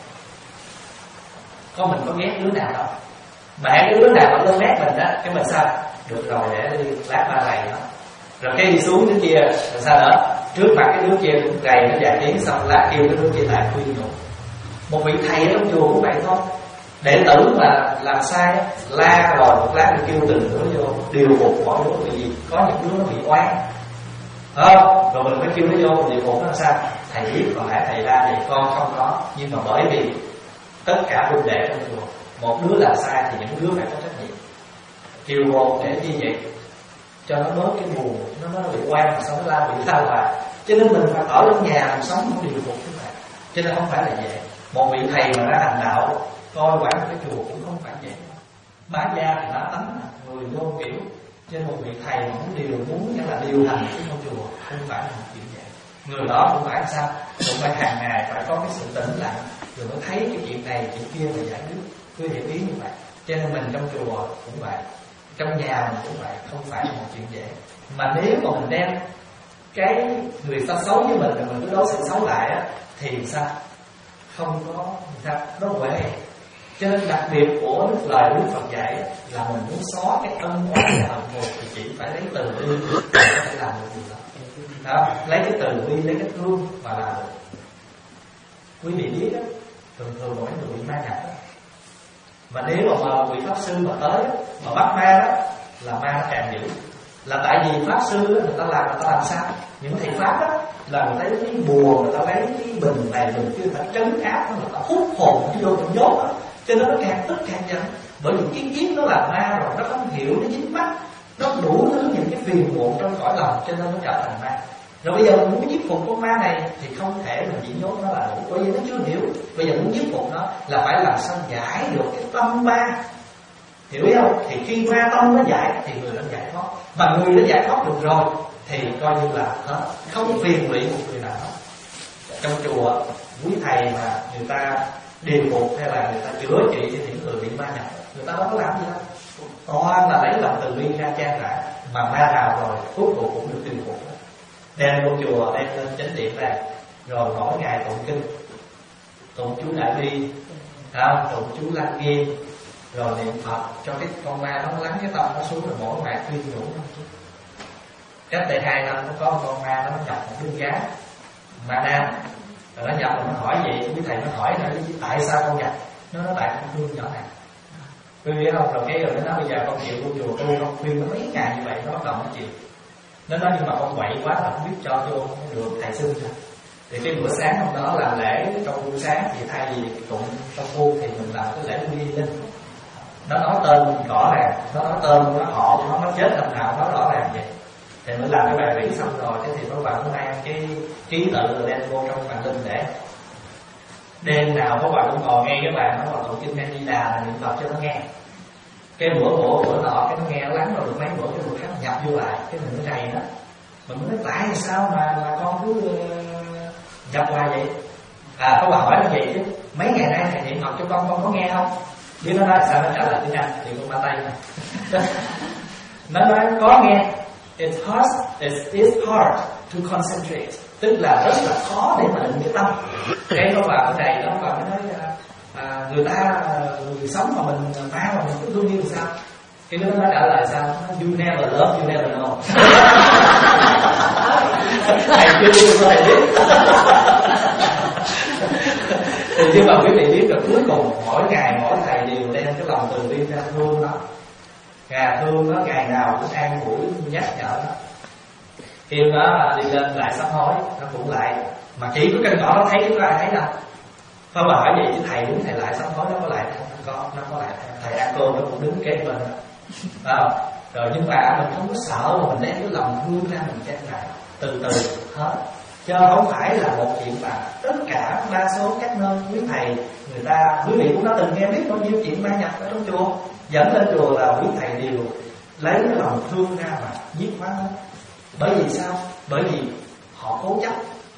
có mình có ghét đứa nào đâu, mẹ cái đứa nào mà lên mét mình đó, cái mình sao? Được rồi, để đi lát ba rầy đó. Rồi cái đi xuống đứa kia, rồi sao nữa? Trước mặt cái đứa kia cũng rầy nó vài tiếng, xong lát kêu cái đứa kia lại khuyên nhủ. Một vị thầy ở trong chùa cũng vậy thôi. Đệ tử mà làm sai la rồi một lát thì kêu từng đứa vô điều phục mọi đứa, vì gì? Có những đứa nó bị oan, không? Rồi mình phải kêu nó vô điều phục nó làm sao? Thầy biết còn lại thầy la thì con không có, nhưng mà bởi vì tất cả huynh đệ trong chùa, một đứa làm sai thì những đứa phải có trách nhiệm. Kiều một để chi vậy? Cho nó bớt cái buồn, nó nó bị oan mà sao nó la bị la hoài. Cho nên mình phải ở trong nhà mình sống không điều phục các bạn. Cho nên không phải là vậy. Một vị thầy mà ra hành đạo coi quản cái chùa cũng không phải vậy. Bá gia thì bá tánh, người vô kiểu. Cho nên một vị thầy mà muốn điều muốn như là điều hành cái ngôi chùa không phải là một chuyện vậy. Người đó cũng phải sao? Cũng phải hàng ngày phải có cái sự tĩnh lặng, rồi mới thấy cái chuyện này chuyện kia mà giải quyết. Cứ hiểu ý như vậy. Cho nên mình trong chùa cũng vậy, trong nhà mình cũng vậy, không phải là một chuyện dễ. Mà nếu mà mình đem cái người ta xấu với mình rồi mình cứ đối xử xấu lại á, thì sao? Không có sao, nó quệ. Cho nên đặc biệt của Đức lời Đức Phật dạy là mình muốn xóa cái ân oán và hận thù thì chỉ phải lấy từ bi để có thể làm được điều đó. Đó, lấy cái từ bi, lấy cái thương và làm được. Quý vị biết đó, thường thường mỗi người bị ma nhập đó. Mà nếu mà, mà vị pháp sư mà tới mà bắt ma đó là ma nó càng dữ. Là tại vì pháp sư đó, người ta làm người ta làm sao? Những thầy pháp đó là người ta lấy cái bùa, người ta lấy cái bình này bình kia, người ta trấn áp nó, người ta hút hồn nó vô trong nhốt đó. Cho nên nó càng tức càng giận. Bởi vì cái kiến nó là ma rồi, nó không hiểu, nó dính mắt, nó đủ thứ những cái phiền muộn trong cõi lòng, cho nên nó trở thành ma. Rồi bây giờ mình muốn giết phục con ma này thì không thể mình chỉ nhốt nó là đủ, bởi vì nó chưa hiểu. Bây giờ muốn giết phục nó là phải làm sao giải được cái tâm ma, hiểu không? Thì khi ma tâm nó giải thì người nó giải thoát, mà người đã giải thoát được rồi thì coi như là hết, không phiền lụy một người nào hết. Trong chùa quý thầy mà người ta điều phục hay là người ta chữa trị cho những người bị ma nhập, người ta đâu có làm gì đâu, toàn là lấy lòng từ bi ra trang trải, mà ma nào rồi cuối cùng cũng được điều phục. Đem vô chùa, đem lên chánh điện này, rồi mỗi ngày tụng kinh, tụng chú Đại Bi, tụng chú Lăng Nghiêm, rồi niệm Phật cho cái con ma nó lắng cái tâm nó xuống, rồi mỗi ngày khuyên nhủ nó. Cách đây hai năm nó có một con ma nó nhập một đứa gái ma nam, rồi nó nhập rồi nó hỏi vậy, quý thầy nó hỏi là tại sao con nhập? Nó nói tại con thương nhỏ này. Quý biết không? Rồi cái rồi nó nói bây giờ con chịu vô chùa tu, con khuyên nó mấy ngày như vậy nó bắt đầu nó chịu. Nó nói nhưng mà con quậy quá là không biết cho vô không được, thầy xưng ra. Thì cái bữa sáng hôm đó làm lễ trong buổi sáng thì thay vì tụng trong khu thì mình làm cái lễ quy linh. Nó nói tên rõ ràng, nó nói tên nó họ nó nó chết lần nào nó rõ ràng vậy. Thì mới làm cái bài vĩ xong rồi, thế thì các bạn mang cái ký tự rồi đem vô trong bàn linh để đêm nào các bạn cũng ngồi nghe cái bàn nó vào tụng kinh A Di Đà là niệm Phật cho nó nghe. Cái bữa bữa bữa nọ cái nó nghe nó lắng rồi được mấy bữa cái bữa khác nhập vô lại cái mình nó rầy đó. Mình mới nói tại sao mà mà con cứ uh, nhập hoài vậy? À có bà hỏi nó vậy chứ mấy ngày nay thầy niệm Phật cho con con có nghe không? Chứ nó nói sao, nó trả lời tiếng Anh thì con ba tay mà. Nó nói có nghe. It's hard, it's, it's hard to concentrate, tức là rất là khó để mà định cái tâm. Cái nó vào cái này đó và nó nói à, người ta người sống mà mình ma mà mình cứ thương yêu sao? Cái đứa nó trả lời sao? You never love, you never know. Thầy chưa yêu thầy biết. Thì nhưng mà quý vị biết được cuối cùng mỗi ngày mỗi thầy đều đem cái lòng từ bi ra thương nó. Gà thương nó ngày nào cũng an ủi nhắc nhở nó. Kêu nó đi lên lại sám hối, nó cũng lại. Mà chỉ có căn cỏ nó thấy chứ có ai thấy đâu. Phải bà hỏi vậy chứ thầy đứng thầy lại sám hối nó có lại không? Nó có, nó có lại. Thầy ăn cơm nó cũng đứng kế bên đó. Rồi nhưng mà mình không có sợ mà mình đem cái lòng thương ra mình trang trải từ từ hết. Chứ không phải là một chuyện mà tất cả đa số các nơi quý thầy người ta, quý vị cũng đã từng nghe biết bao nhiêu chuyện ma nhập ở trong chùa. Dẫn lên chùa là quý thầy đều lấy cái lòng thương ra mà giết hóa hết. Bởi vì sao? Bởi vì họ cố chấp,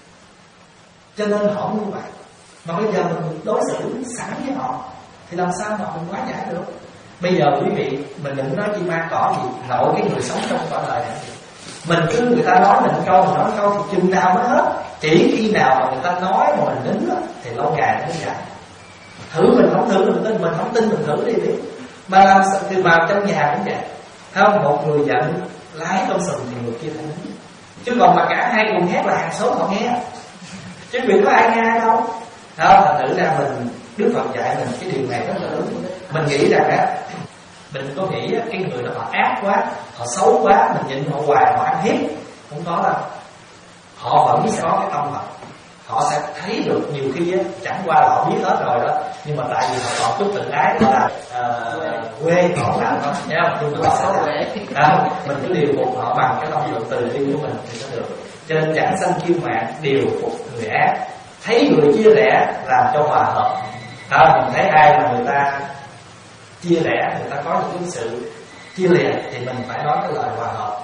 cho nên họ như vậy. Mà bây giờ mình đối xử sẵn với họ thì làm sao mà mình hóa giải được? Bây giờ quý vị mình đừng nói chi ma cỏ gì nổi cái người sống trong cõi đời này. Mình cứ người ta nói mình câu mình nói câu thì chừng nào mới hết. Chỉ khi nào mà người ta nói mà mình đứng đó, thì lâu ngày nó mới giải. Thử mình không thử mình tin, mình không tin mình thử đi đi. Mà làm sao thì vào trong nhà cũng vậy. Không, một người giận lái con sừng thì người kia phải đứng. Chứ còn mà cả hai cùng hét là hàng xóm họ nghe. Chứ việc có ai nghe đâu. Không, thành thử ra mình Đức Phật dạy mình cái điều này rất là đúng. Mình nghĩ rằng á, mình có nghĩ cái người đó họ ác quá, họ xấu quá, mình nhìn họ hoài họ ăn hiếp. Không có đâu. Họ vẫn sẽ có cái tâm thật. Họ sẽ thấy được nhiều khi á, chẳng qua là họ biết hết rồi đó, nhưng mà tại vì họ còn chút tình ái là uh, quê họ làm thôi, nhớ không? Nhưng mà họ sẽ làm. Mình cứ điều phục họ bằng cái lòng lượng từ bi của mình thì sẽ được. Cho nên chẳng sanh kiêu mạn, điều phục người ác, thấy người chia rẽ làm cho hòa hợp. À, mình thấy ai mà người ta chia rẽ, người ta có những cái sự chia lìa thì mình phải nói cái lời hòa hợp.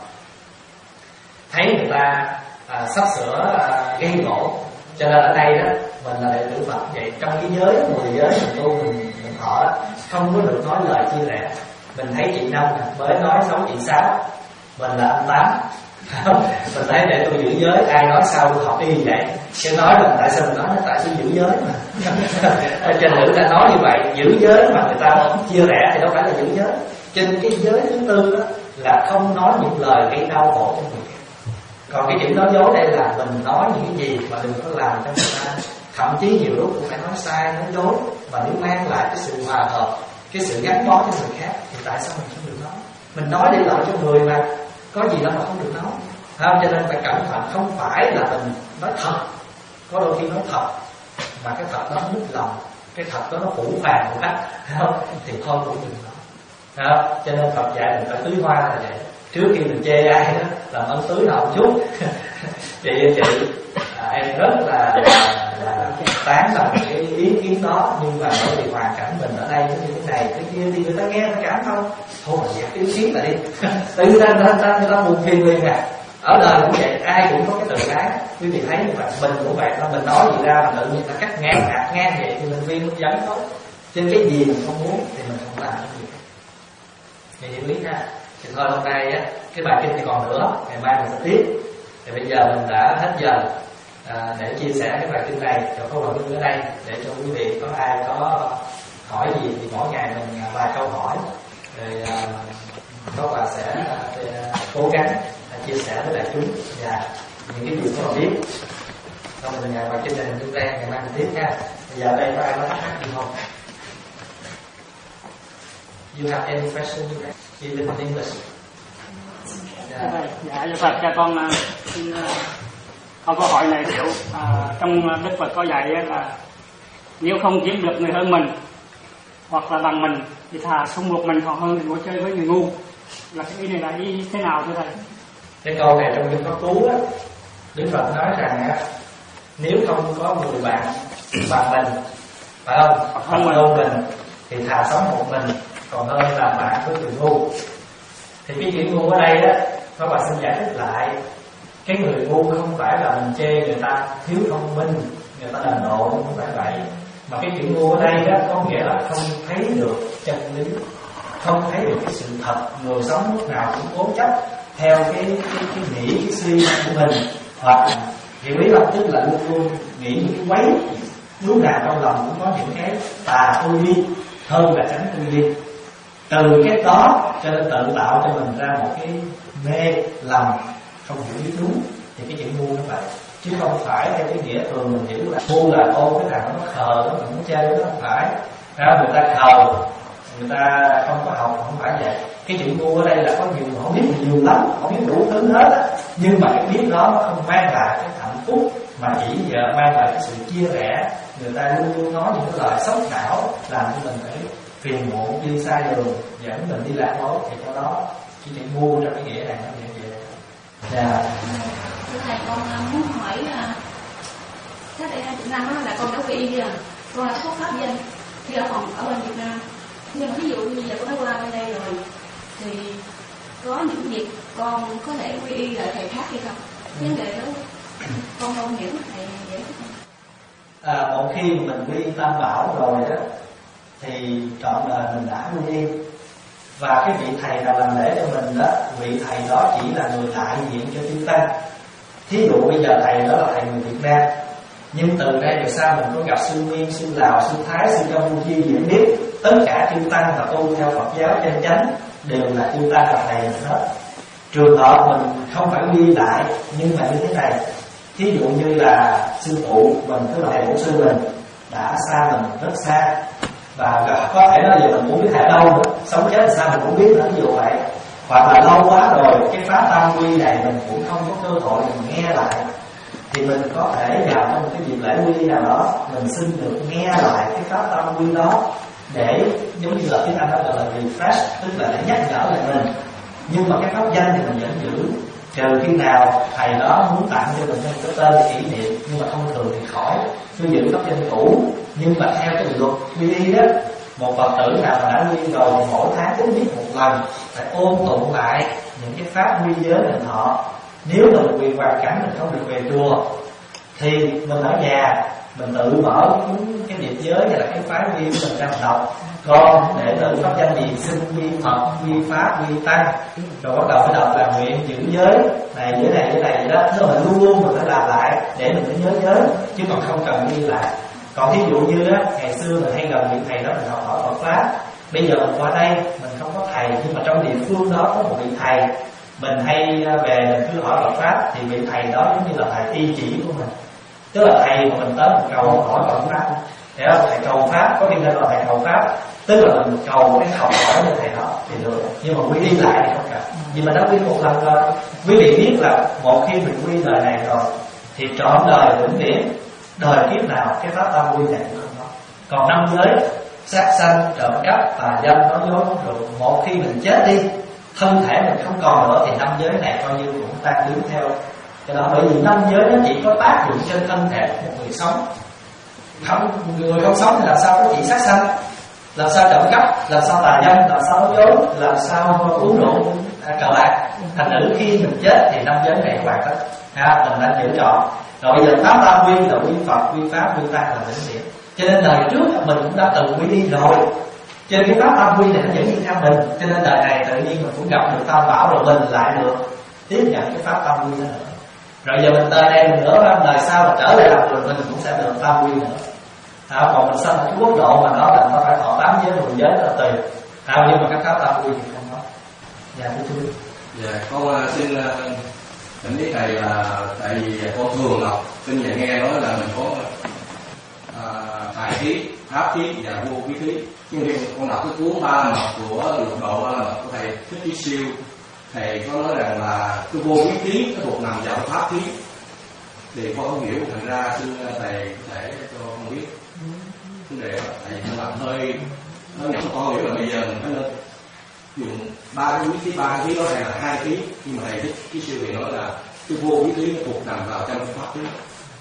Thấy người ta à, sắp sửa à, gây gỗ, cho nên ở đây đó mình là đệ tử Phật vậy, trong cái giới mười giới mình tu mình mình thọ đó, không có được nói lời chia rẽ. Mình thấy chị Năm mới nói xấu chị Sáu, mình là anh Tám. Mình thấy để tôi giữ giới, ai nói sao tôi học y vậy. Cái nói là tại sao mình nói nó tại sao giữ giới mà. Trên nữ ta nói như vậy, giữ giới mà người ta chia rẽ thì đâu phải là giữ giới. Trên cái giới thứ tư đó là không nói những lời gây đau khổ cho người khác. Còn cái chữ nói dối đây là mình nói những cái gì mà đừng có làm cho người ta. Thậm chí nhiều lúc cũng phải nói sai, nói dối, mà nếu mang lại cái sự hòa hợp, cái sự gắn bó cho người khác thì tại sao mình không được nói? Mình nói để lợi cho người mà, có gì đâu mà không được nói. Không, cho nên phải cẩn thận, không phải là mình nói thật. Có đôi khi nói thật mà cái thật đó nứt lòng, cái thật đó nó phủ phàng quá, không? Thì thôi cũng đừng nói. Không? Cho nên Phật dạy mình phải tưới hoa là vậy. Trước khi mình chê ai đó làm ơn tưới nào một chút. chị chị à, em rất là, là, là tán đồng cái ý kiến đó, nhưng mà bởi vì hoàn cảnh mình ở đây như thế này cái kia đi người ta nghe người ta cảm không thôi mà dẹp ý kiến là đi tự ra người ta người ta buồn phiền liền à. Ở đời cũng vậy, ai cũng có cái tự ái. Quý vị thấy như vậy, mình cũng vậy, mình nói gì ra mà tự nhiên ta cắt ngang hạt ngang vậy thì mình viên hướng dẫn thôi. Trên cái gì mình không muốn thì mình không làm cái gì. Thì hiểu ý ha. Thì thôi hôm nay á, cái bài kinh thì còn nữa, ngày mai mình sẽ tiếp. Thì bây giờ mình đã hết giờ à, để chia sẻ cái bài kinh này cho câu hỏi kinh ở đây, để cho quý vị có ai có hỏi gì thì mỗi ngày mình vài câu hỏi, rồi à, các bạn sẽ à, cố gắng chia sẻ với đại chúng và những cái gì có biết. Xong mình ngày bài kinh này mình ra ngày mai mình tiếp ha. Bây giờ đây có ai có thắc mắc gì không? You have any question? Even in English. Yeah. Dạ, dạ Phật cho con xin câu câu hỏi này kiểu à, trong Đức Phật có dạy là nếu không chiếm được người hơn mình hoặc là bằng mình thì thà sống một mình còn hơn thì ngồi chơi với người ngu. Là cái ý này là ý thế nào thưa thầy? Cái câu này trong Kinh Pháp Cú á, Đức Phật nói rằng á, nếu không có người bạn bằng mình, phải không? Hoặc hơn mình thì thà sống một mình còn hơn làm bạn với người ngu. Thì cái chữ ngu ở đây á, các bạn xin giải thích lại. Cái người ngu không phải là mình chê người ta thiếu thông minh, người ta đần độn, không phải vậy. Mà cái chữ ngu ở đây á, có nghĩa là không thấy được chân lý, không thấy được cái sự thật. Người sống lúc nào cũng cố chấp theo cái cái, cái nghĩ, cái suy nghĩ của mình, hoặc hiểu ý là tức là luôn luôn nghĩ những cái quấy, lúc nào trong lòng cũng có những cái tà tư duy hơn là tránh tư duy. Từ cái đó cho nên tự tạo cho mình ra một cái mê lầm, không hiểu biết đúng. Thì cái chữ ngu nó vậy, chứ không phải theo cái nghĩa thường mình hiểu là ngu là ô cái thằng nó khờ, nó cũng chơi, nó không phải. Ra người ta khờ, người ta không có học, không phải vậy. Cái chữ ngu ở đây là có nhiều người không biết nhiều lắm, không biết đủ thứ hết á. Nhưng mà cái biết đó nó không mang lại cái hạnh phúc, mà chỉ giờ mang lại cái sự chia rẽ. Người ta luôn luôn nói những cái lời xấu não làm cho mình phải phiền muộn, đi sai đường, dẫn mình đi lạc lối. Thì cho đó cái chữ ngu trong cái nghĩa này nó như vậy. Dạ. Thưa thầy, con muốn hỏi cách đây hai chục năm là con đã quy y rồi, con đã có pháp danh khi ở phòng ở bên Việt Nam. Nhưng mà ví dụ như bây giờ con đã qua bên đây rồi thì có những việc con có thể quy y lại thầy khác hay không? Vấn đề đó con không hiểu thầy giải thích không? À, một khi mình quy Tam Bảo rồi đó thì trọn đời mình đã quy y. Và cái vị thầy nào làm lễ cho mình đó, vị thầy đó chỉ là người đại diện cho chư tăng. Thí dụ bây giờ thầy đó là thầy người Việt Nam, nhưng từ đây về sau mình có gặp sư Nguyên, sư Lào, sư Thái, sư Campuchia gì cũng biết. Tất cả chư tăng và tu theo Phật giáo chân chánh đều là chư tăng là thầy mình hết. Trường hợp mình không phải quy lại, nhưng mà như thế này, thí dụ như là sư phụ mình, tức là thầy bổn sư mình đã xa mình rất xa, và có thể nói giờ mình cũng biết thầy đâu nữa, sống chết sao mình cũng biết nữa, ví dụ vậy. Hoặc là lâu quá rồi cái pháp tam quy này mình cũng không có cơ hội mình nghe lại, thì mình có thể vào trong một cái dịp lễ quy nào đó mình xin được nghe lại cái pháp tam quy đó, để giống như là tiếng Anh đó gọi là refresh, tức là để nhắc nhở lại mình. Nhưng mà cái pháp danh thì mình vẫn giữ, trừ khi nào thầy đó muốn tặng cho mình cái tên để kỷ niệm, nhưng mà thông thường thì khỏi, cứ giữ pháp danh cũ. Nhưng mà theo cái luật quy y đó, một Phật tử nào mà đã quy y rồi thì mỗi tháng cứ biết một lần phải ôn tụng lại những cái pháp quy giới mình họ. Nếu mà mình vì hoàn cảnh mình không được về chùa thì mình ở nhà mình tự mở cái, cái niệm giới hay là cái phái quy của mình ra mình đọc. Còn để tự pháp danh gì xin quy Phật, quy Pháp, quy Tăng, rồi bắt đầu phải đọc là nguyện giữ giới này, giới này, giới này vậy đó. Tức là mình luôn luôn mình phải làm lại để mình phải nhớ giới, chứ còn không cần ghi lại. Còn thí dụ như á, ngày xưa mình hay gần vị thầy đó mình học hỏi Phật Pháp, bây giờ mình qua đây mình không có thầy, nhưng mà trong địa phương đó có một vị thầy, mình hay về mình cứ hỏi Phật Pháp, thì vị thầy đó giống như là thầy y chỉ của mình. Tức là thầy mà mình tới mình cầu hỏi Phật Pháp, hiểu không? Thầy cầu Pháp có khi nên là thầy cầu Pháp, tức là mình cầu cái học hỏi như thầy đó thì được. Nhưng mà quy y lại thì không cần, vì mình đã quy một lần rồi. Quý vị biết là một khi mình quy đời này rồi thì trọn đời vĩnh viễn, đời kiếp nào cái pháp tam quy này cũng không có. Còn năm giới sát sanh, trộm cắp, tà dâm, nói dối, nói rượu, một khi mình chết đi, thân thể mình không còn nữa thì năm giới này coi như cũng tan biến theo Cái đó bởi vì năm giới nó chỉ có tác dụng trên thân thể của một người sống. Không, người không sống thì làm sao có chỉ sát sanh, làm sao trộm cắp, làm sao tà dâm, làm sao nói dối, làm sao uống rượu, à, cờ bạc. Thành nữ khi mình chết thì năm giới này hoàn tất, ha, mình đã chữa chọn. Rồi bây giờ tám tam quy là quy Phật, quy Pháp, quy Tăng là vĩnh viễn. Cho nên đời trước mình cũng đã từng quy đi rồi. Cho nên cái pháp tam quy này nó vẫn đi theo mình. Cho nên đời này tự nhiên mình cũng gặp được tam bảo, rồi mình lại được tiếp nhận cái pháp tam quy đó nữa. Rồi giờ mình tới đây mình nữa, đời sau mà trở lại làm người mình cũng sẽ được tam quy nữa. À, còn mình sanh ở cái quốc độ mà nó là nó phải thọ tám giới mười giới là tùy. À, nhưng mà các pháp tam quy thì không có. Dạ thưa chú. Dạ con xin thỉnh ý thầy là tại vì con thường đọc kinh nghiệm nghe nói là mình có à, tài thí, pháp thí và vô quý thí. Nhưng khi con đọc cái cuốn ba mật của lục độ ba mật của thầy Thích Chí Siêu, thầy có nói rằng là cái vô quý thí nó thuộc nằm vào pháp thí. Thì con không hiểu, thành ra xin thầy có thể cho con biết vấn đề đó. Thầy làm hơi nó nhận con hiểu là bây giờ mình phải nên dùng ba cái quý thí, ba cái thí đó hay là hai thí, nhưng mà thầy Thích Chí Siêu thì nói là cái vô quý thí nó thuộc nằm vào trong pháp thí.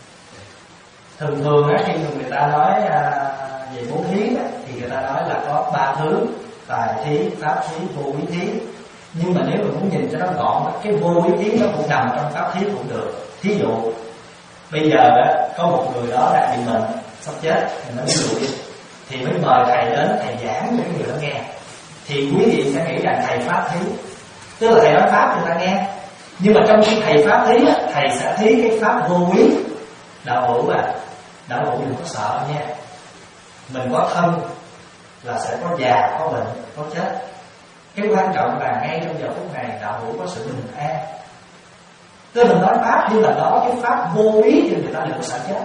Thường thường á, khi người ta nói à, về bố thí á, thì người ta nói là có ba thứ: tài thí, pháp thí, vô quý thí. Nhưng mà nếu mình muốn nhìn cho nó gọn, cái vô quý thí nó cũng nằm trong pháp thí cũng được. Thí dụ bây giờ á, có một người đó đang bị bệnh sắp chết thì nó bị, thì mới mời thầy đến, thầy giảng cho người đó nghe. Thì quý vị sẽ nghĩ rằng thầy pháp thí, tức là thầy nói pháp người ta nghe. Nhưng mà trong khi thầy pháp thí á, thầy sẽ thí cái pháp vô quý. Đạo hữu à, đạo hữu đừng có sợ nha. Mình có thân là sẽ có già, có bệnh, có chết. Cái quan trọng là ngay trong giờ phút này đạo hữu có sự bình an. Tức là mình nói pháp nhưng mà đó cái pháp vô ý thì người ta đừng có sợ chết.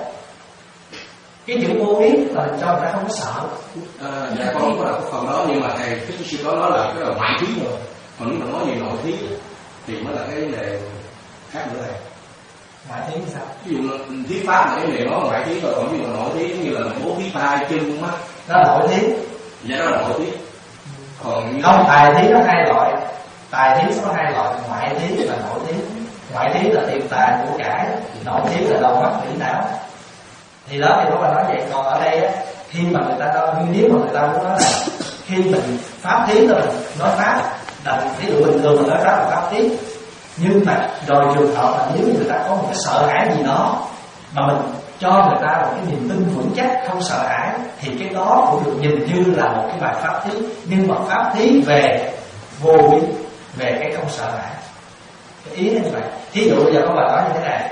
Cái chữ vô ý là cho người ta không có sợ. À, dạ con không có đọc cái phần đó, nhưng mà thầy Thích Chí Siêu đó nói là cái là ngoại thí rồi. Còn nếu mà nói về nội thí thì mới là cái vấn đề khác nữa này. Ngoại thí thì sao? Ví dụ thí pháp mà cái này nó ngoại thí rồi, còn ví dụ nội thí như là mình bố thí tay chân mắt, đó là nội thí. dạ đó là nội thí. Còn không, tài thí nó hai loại. Tài thí có hai loại: ngoại thí và nội thí. Ngoại thí là tiền tài của cải, nội thí là đầu mắt lưỡi não. Thì đó thì nó là nói vậy. Còn ở đây á, khi mà người ta nói, nếu mà người ta muốn nói là khi mình pháp thí là mình nói pháp, là ví dụ bình thường mình nói pháp là pháp thí. Nhưng mà rồi trường hợp là nếu người ta có một cái sợ hãi gì đó mà mình cho người ta một cái niềm tin vững chắc, không sợ hãi, thì cái đó cũng được nhìn như là một cái bài pháp thí. Nhưng mà pháp thí về vô quý, về cái không sợ hãi. Cái ý như vậy. Thí dụ bây giờ có bà nói như thế này: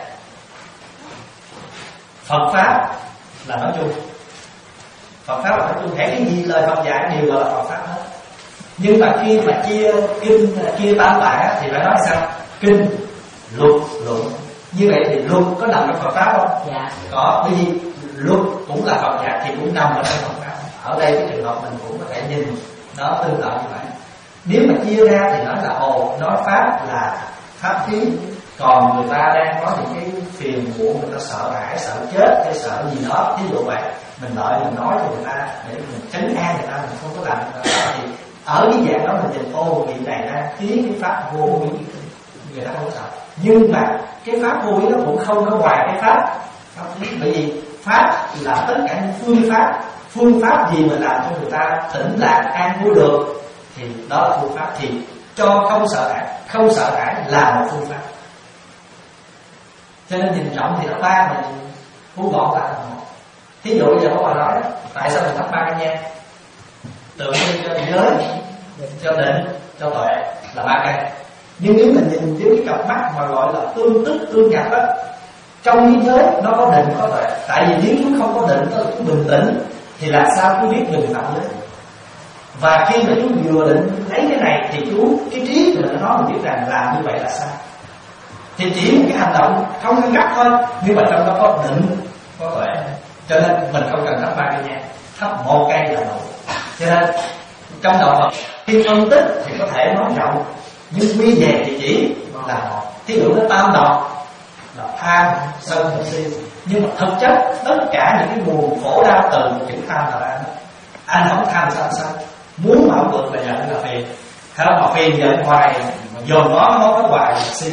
Phật pháp là nói chung, Phật pháp là nói chung, hễ cái gì lời Phật dạy đều gọi là Phật pháp hết. Nhưng mà khi mà chia kinh, chia tam tạng thì phải nói sao? Kinh, luật, luận. Như vậy thì luật có nằm trong Phật pháp không? Dạ. Có, bởi vì luật cũng là Phật dạy thì cũng nằm ở trong Phật pháp. Ở đây cái trường hợp mình cũng có thể nhìn nó tương tự như vậy. Nếu mà chia ra thì nói là ồ, nói pháp là pháp thí, còn người ta đang có những cái phiền muộn, người ta sợ hãi, sợ chết hay sợ gì đó, ví dụ vậy, mình đợi mình nói cho người ta để mình trấn an người ta, mình không có làm người ta. Thì ở cái dạng đó mình nhìn ô vị này đang thí cái pháp vô quý, người ta không có sợ. Nhưng mà cái pháp vô quý nó cũng không có ngoài cái pháp pháp thí, bởi vì pháp là tất cả những phương pháp. Phương pháp gì mà làm cho người ta tĩnh lạc an vui được thì đó là phương pháp. Thì cho không sợ hãi, không sợ hãi là một phương pháp. Cho nên nhìn trọng thì nó ba, mình thu gọn lại là một. Thí dụ bây giờ có bà nói tại sao mình thắp ba cái nhang? Tượng trưng cho giới, cho định, cho tuệ là ba cây. Nhưng nếu mình nhìn với cái cặp mắt mà gọi là tương tức tương nhập á, trong cái giới nó có định có tuệ. Tại vì nếu chú không có định, nó bình tĩnh thì làm sao chú biết mình phạm giới? Và khi mà chú vừa định lấy cái này thì chú, cái trí của mình nó nói mình biết rằng làm như vậy là sao. Thì chỉ một cái hành động không ngăn cách thôi, nhưng mà trong đó có định, có tuệ. Cho nên mình không cần thắp ba cây nhang, thắp một cây là đủ. Cho nên trong đạo Phật khi phân tích thì có thể nói rộng, nhưng quy về thì chỉ là một. Thí dụ nó tam độc là tham, sân, si. Nhưng mà thực chất tất cả những cái nguồn khổ đau từ một chữ tham là ra. Anh không tham sân sân, muốn mạo vượt là giận là phiền. Thế mà phiền giận hoài, dồn nó nó có hoài là si.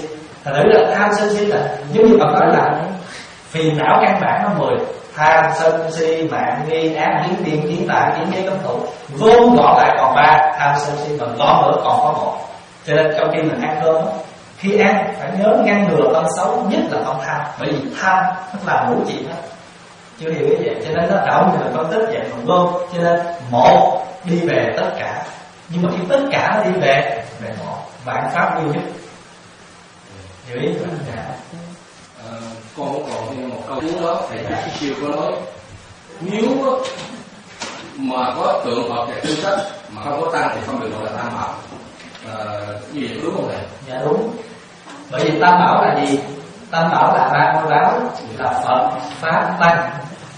Thành thử là tham sân si là giống như Phật nói là phiền não căn bản nó mười: tham sân si mạng nghi ác kiến tiên kiến tà kiến giới cấm thủ, gom gọn lại còn ba: tham sân si, mà gom nữa còn có một. Cho nên trong khi mình ăn cơm đó, khi ăn phải nhớ ngăn ngừa tâm xấu, nhất là tâm tham, bởi vì tham nó làm đủ chuyện hết. Chưa hiểu cái vậy, cho nên nó đảo như là phân tích vậy còn gom. Cho nên một đi về tất cả, nhưng mà khi tất cả nó đi về về một, vạn pháp duy nhất. Hiểu ý không? Dạ. À, con cũng còn thêm một câu cuối đó, thầy Đạt Siêu có nói nếu mà có tượng Phật và kinh sách mà không có tăng thì không được gọi là tam bảo. À, như vậy đúng không thầy? Dạ đúng. Bởi vì tam bảo là gì? Tam bảo là ba ngôi báo, là Phật, Pháp, Tăng.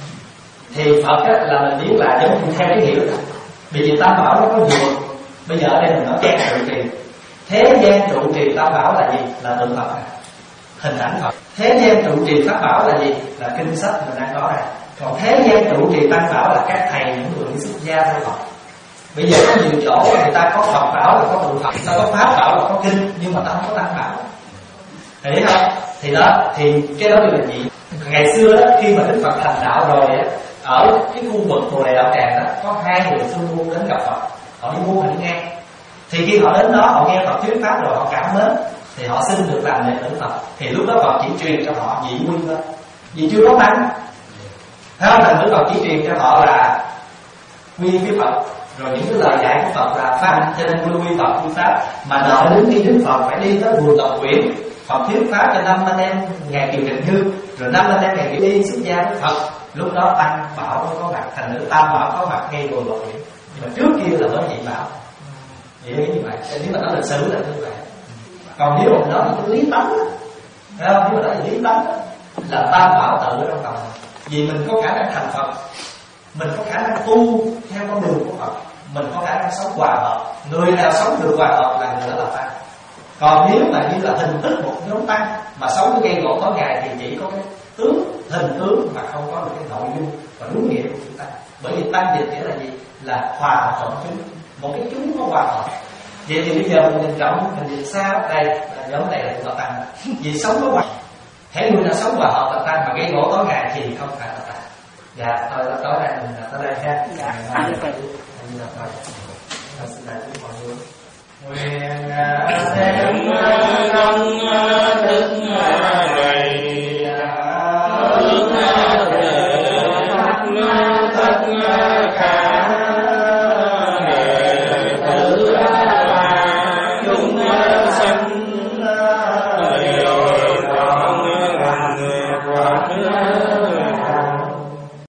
Thì Phật á, là mình biết là giống như theo cái hiểu là bởi vì tam bảo nó có nhiều. Bây giờ ở đây mình nói gian trụ trì. Thế gian trụ trì tam bảo là gì? Là tượng Phật, hình ảnh Phật. Thế gian trụ trì pháp bảo là gì? Là kinh sách mình đang có này. Còn thế gian trụ trì tăng bảo là các thầy những người đi xuất gia theo Phật. Bây giờ có nhiều chỗ người ta có Phật bảo là có tượng Phật, ta có Pháp bảo là có kinh, nhưng mà ta không có tăng bảo. Thầy biết không? Thì đó, thì cái đó là gì? Ngày xưa đó, khi mà Đức Phật thành đạo rồi á, ở cái khu vực Bồ Đề Đạo Tràng đó có hai người phương buôn đến gặp Phật. Họ đi mua hành ngang. Thì khi họ đến đó, họ nghe Phật thuyết pháp rồi họ cảm mến, thì họ xin được làm đệ tử Phật. Thì lúc đó Phật chỉ truyền cho họ dị quy thôi, vì chưa có tăng. Thấy không? Thành Đức Phật chỉ truyền cho họ là quy với Phật, rồi những cái lời dạy của Phật là pháp, cho nên quy quy Phật quy pháp. Mà đợi đến khi Đức Phật phải đi tới vườn Lộc Quyển, Phật thuyết pháp cho năm anh em ngày Kiều Trần Như, rồi năm anh em ngày Kiều đi xuất gia với Phật. Lúc đó tăng bảo mới có mặt, thành nữ tam bảo có mặt ngay vườn Lộc Quyển. Nhưng mà trước kia là mới nhị bảo. Vậy như vậy, nếu mà nói lịch sử là như vậy. Còn nếu mà nói là cái lý tánh, thấy không? Nếu mà nói là lý tánh là tam bảo tự ở trong lòng. Vì mình có khả năng thành Phật, mình có khả năng tu theo con đường của Phật, mình có khả năng sống hòa hợp. Người nào sống được hòa hợp là người đó là tăng. Còn nếu mà như là hình thức một nhóm tăng mà sống với gây gỗ tối ngày thì chỉ có cái tướng, hình tướng mà không có được cái nội dung và đúng nghĩa của chúng ta. Bởi vì tăng dịch nghĩa là gì? Là hòa hợp cộng chúng, một cái chúng có hòa hợp. Vậy thì bây giờ mình nhìn rộng, mình nhìn xa đây là nhóm này là chúng ta tăng. Vì sống với hòa, hãy người nào sống hòa hợp là tăng, mà gây gỗ tối ngày thì không phải là tăng. Dạ, thôi là tối nay mình tới đây ha. Dạ, anh phải đi là thôi. Xin đại chúng mọi người. Nguyện đem công đức